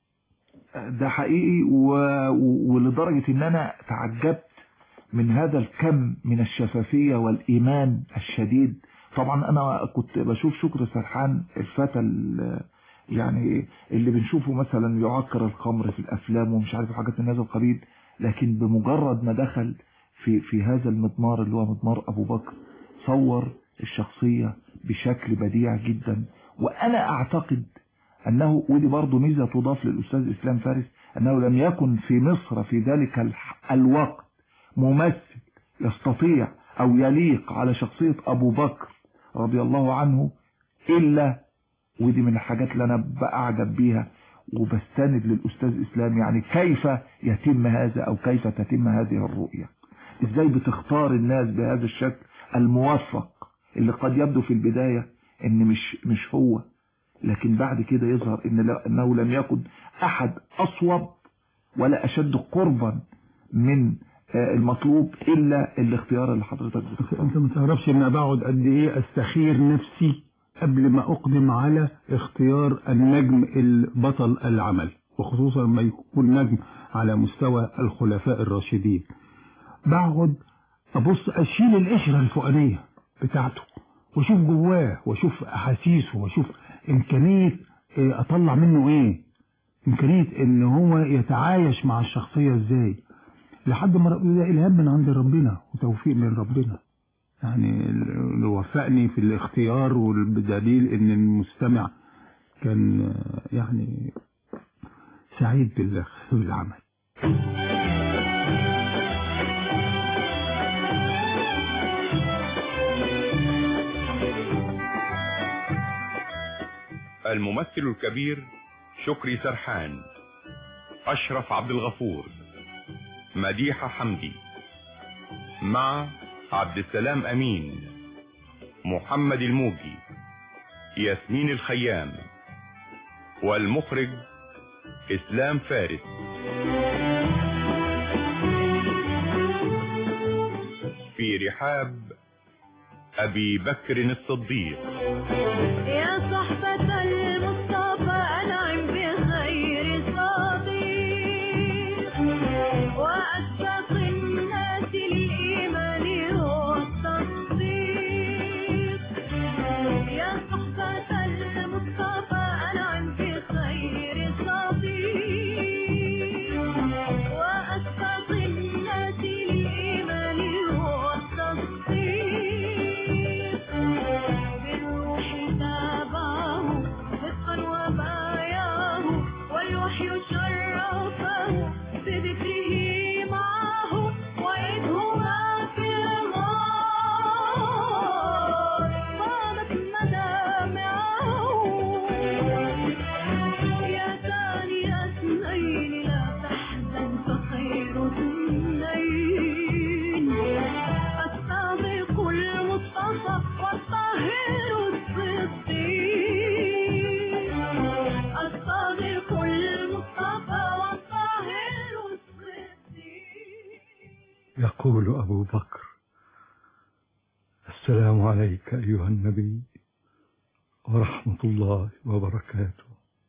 ده حقيقي ولدرجه ان انا تعجبت من هذا الكم من الشفافيه والايمان الشديد. طبعا انا كنت بشوف شكري سرحان الفتى يعني اللي بنشوفه مثلا يعكر الخمر في الافلام ومش عارف حاجات من هذا القبيل، لكن بمجرد ما دخل في هذا المضمار اللي هو مضمار ابو بكر صور الشخصية بشكل بديع جدا. وانا اعتقد انه، ودي برضو ميزة تضاف للاستاذ اسلام فارس، انه لم يكن في مصر في ذلك الوقت ممثل يستطيع او يليق على شخصية ابو بكر رضي الله عنه الا، ودي من الحاجات اللي انا بعجب بيها وبستند للأستاذ إسلام، يعني كيف يتم هذا أو كيف تتم هذه الرؤية، إزاي بتختار الناس بهذا الشكل الموفق اللي قد يبدو في البداية إن مش هو، لكن بعد كده يظهر إنه لم يكن أحد أصوب ولا أشد قربا من المطلوب إلا الاختيار اللي حضرتك بتختاره. أنت ما تعرفش إن بقعد قد إيه أستخير نفسي قبل ما أقدم على اختيار النجم البطل العمل، وخصوصا ما يكون نجم على مستوى الخلفاء الراشدين. بقعد أبص أشيل القشرة الفوقانية بتاعته وأشوف جواه وأشوف أحاسيسه وأشوف إمكانية أطلع منه إيه، إمكانية إن هو يتعايش مع الشخصية إزاي، لحد ما ده إلهام من عند ربنا وتوفيق من ربنا. يعني اللي وفقني في الاختيار، والدليل ان المستمع كان يعني سعيد بالعمل. الممثل الكبير شكري سرحان، أشرف عبد الغفور، مديحة حمدي، مع عبد السلام أمين، محمد الموجي، ياسمين الخيام، والمخرج إسلام فارس. في رحاب أبي بكر الصديق. يا صحبة المصطفى أنعم بخير صديق، وأسبق الناس للإيمان والتصديق. يا صحبة المصطفى أنعم بخير صديق، وأسبق الناس للإيمان والتصديق. بالروح تابعه صدقا وبايعه، والوحي شرفه بذكره معه، وإذهما في الغار طالت مدامعه. يا ثاني اثنين لا تحزن فخير اثنين، الصادق المصطفى والطاهر الصديق. الصادق المصطفى والطاهر الصديق. يقول أبو بكر: السلام عليك أيها النبي ورحمة الله وبركاته.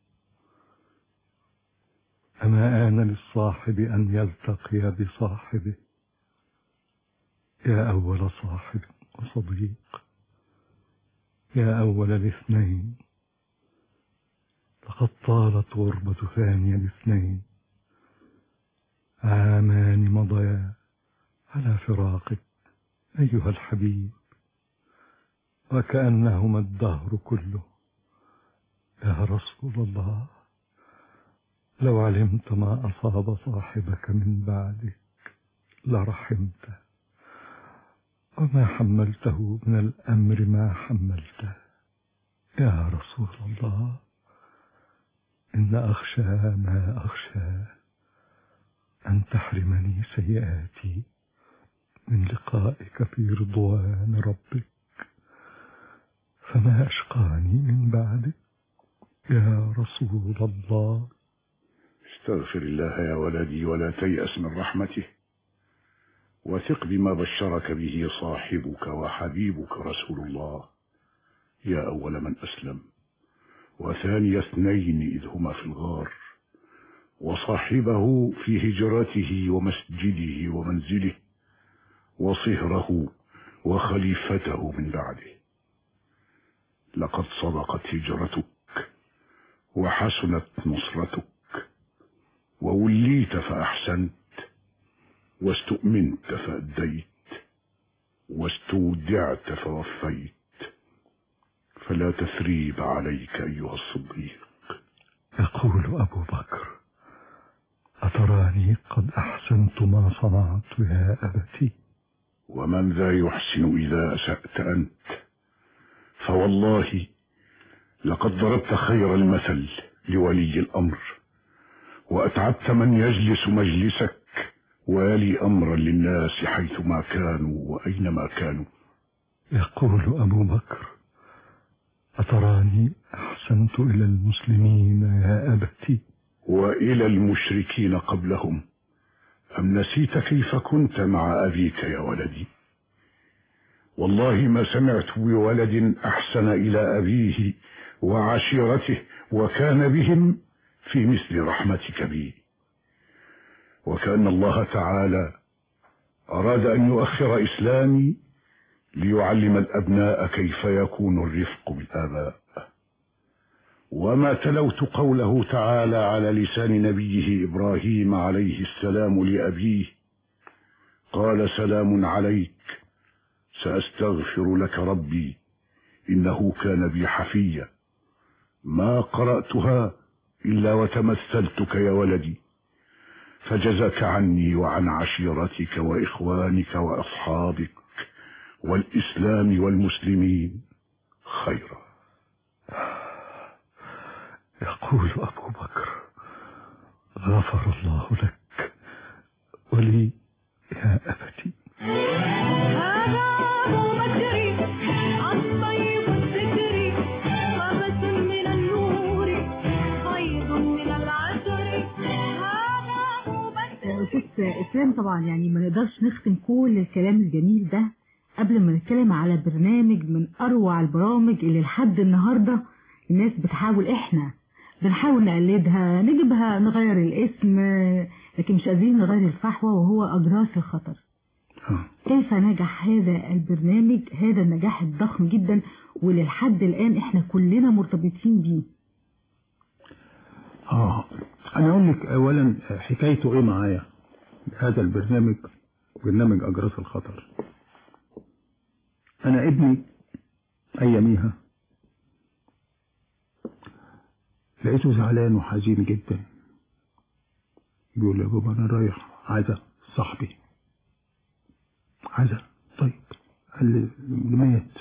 أما آن للصاحب أن يلتقي بصاحبه، يا أول صاحب وصديق، يا أول الاثنين. لقد طالت غربة ثاني الاثنين، عامان مضيا على فراقك أيها الحبيب، وكأنهما الدهر كله. يا رسول الله، لو علمت ما أصاب صاحبك من بعدك لرحمته، وما حملته من الأمر ما حملته. يا رسول الله، إن أخشى ما أخشى أن تحرمني سيئاتي من لقائك في رضوان ربك، فما أشقاني من بعدك يا رسول الله. استغفر الله يا ولدي ولا تيأس من رحمته، وثق بما بشرك به صاحبك وحبيبك رسول الله، يا أول من أسلم، وثاني اثنين إذ هما في الغار، وصاحبه في هجرته ومسجده ومنزله، وصهره وخليفته من بعده. لقد صدقت هجرتك، وحسنت نصرتك، ووليت فأحسنت، واستؤمنت فأديت، واستودعت فوفيت، فلا تثريب عليك أيها الصديق. يقول أبو بكر: أتراني قد أحسنت ما صنعت يا أبتي؟ ومن ذا يحسن إذا أسأت أنت؟ فوالله لقد ضربت خير المثل لولي الأمر، وأتعبت من يجلس مجلسك ويلي أمرا للناس حيثما كانوا وأينما كانوا. يقول أبو بكر: أتراني أحسنت إلى المسلمين يا أبتي؟ وإلى المشركين قبلهم. أم نسيت كيف كنت مع أبيك يا ولدي؟ والله ما سمعت بولد أحسن إلى أبيه وعشيرته وكان بهم في مثل رحمتك بي. وكأن الله تعالى أراد أن يؤخر إسلامي ليعلم الأبناء كيف يكون الرفق بالآباء. وما تلوت قوله تعالى على لسان نبيه إبراهيم عليه السلام لأبيه: قال سلام عليك سأستغفر لك ربي إنه كان بي حفيا. ما قرأتها إلا وتمثلتك يا ولدي، فجزاك عني وعن عشيرتك وإخوانك وأصحابك والإسلام والمسلمين خيرا. يقول أبو بكر: غفر الله لك ولي يا أبتي. أستاذ إسلام، طبعا يعني ما نقدرش نختم كل الكلام الجميل ده قبل ما نتكلم على برنامج من أروع البرامج اللي لحد النهاردة الناس احنا بنحاول نقلدها، نجيبها، نغير الاسم، لكن مش قادرين نغير الفحوى، وهو أجراس الخطر. كيف نجح هذا البرنامج هذا النجاح الضخم جدا واللي لحد الآن احنا كلنا مرتبطين بيه؟ أنا أقول لك أولا حكايته إيه معايا هذا البرنامج، برنامج أجراس الخطر. أنا ابني أياميها لقيته زعلان وحزين جدا، بيقول لي يا بابا أنا رايح عزا صاحبي. عزا؟ طيب. قال لي مات،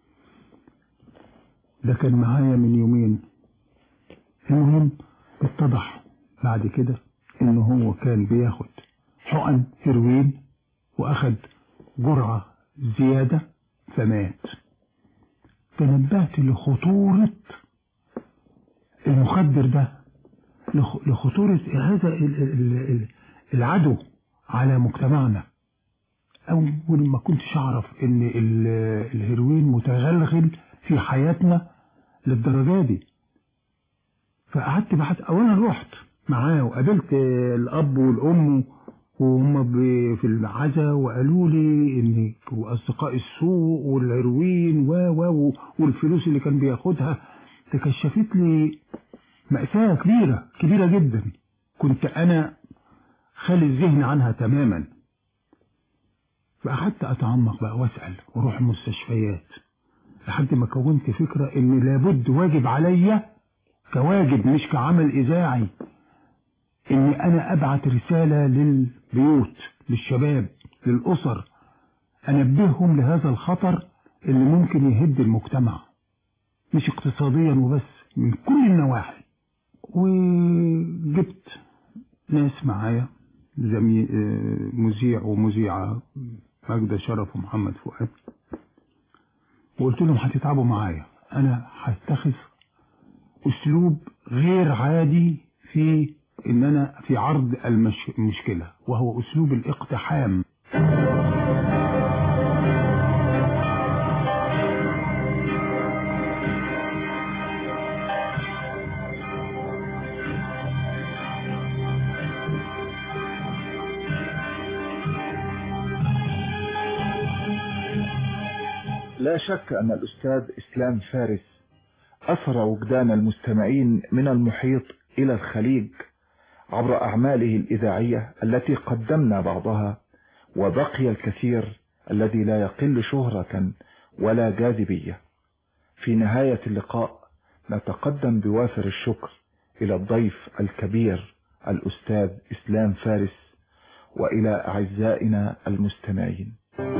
ده كان معايا من يومين. المهم اتضح بعد كده انه هو كان بياخد حقن هيروين واخد جرعة زيادة فمات. تنبهت لخطورة المخدر ده، لخطورة هذا العدو على مجتمعنا. أول ما كنتش أعرف إن الهيروين متغلغل في حياتنا للدرجة دي. فقعدت بحث، أولا رحت معاه وقابلت الأب والأم وهم في العزا، وقالوا لي إن أصدقاء السوق والهيروين والفلوس اللي كان بياخدها تكشفت لي مأساة كبيرة جدا، كنت أنا خالي الذهن عنها تماما. فأخدت أتعمق بقى وأسأل وأروح المستشفيات لحد ما كونت فكرة إن لابد واجب عليا كواجب مش كعمل إذاعي إن أنا أبعت رسالة للبيوت، للشباب، للأسر، أنبههم لهذا الخطر اللي ممكن يهد المجتمع مش اقتصاديا وبس، من كل النواحي. وجبت ناس معايا، مذيع ومذيعة ماجدة شرف ومحمد فؤاد، وقلت لهم هتتعبوا معايا، أنا هتخذ أسلوب غير عادي في إن أنا في عرض المشكلة، وهو أسلوب الاقتحام. لا شك أن الأستاذ إسلام فارس أثر وجدان المستمعين من المحيط إلى الخليج عبر أعماله الإذاعية التي قدمنا بعضها، وبقي الكثير الذي لا يقل شهرة ولا جاذبية. في نهاية اللقاء نتقدم بوافر الشكر إلى الضيف الكبير الأستاذ إسلام فارس وإلى أعزائنا المستمعين.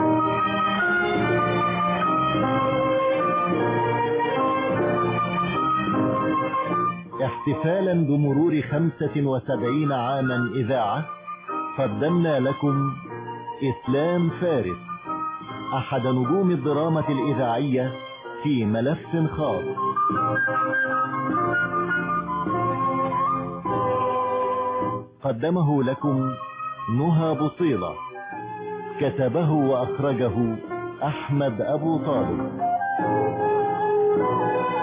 احتفالا بمرور 75 عاما إذاعة، قدمنا لكم إسلام فارس، أحد نجوم الدراما الإذاعية في ملف خاص. قدمه لكم نهى بصيلة، كتبه وأخرجه أحمد أبو طالب.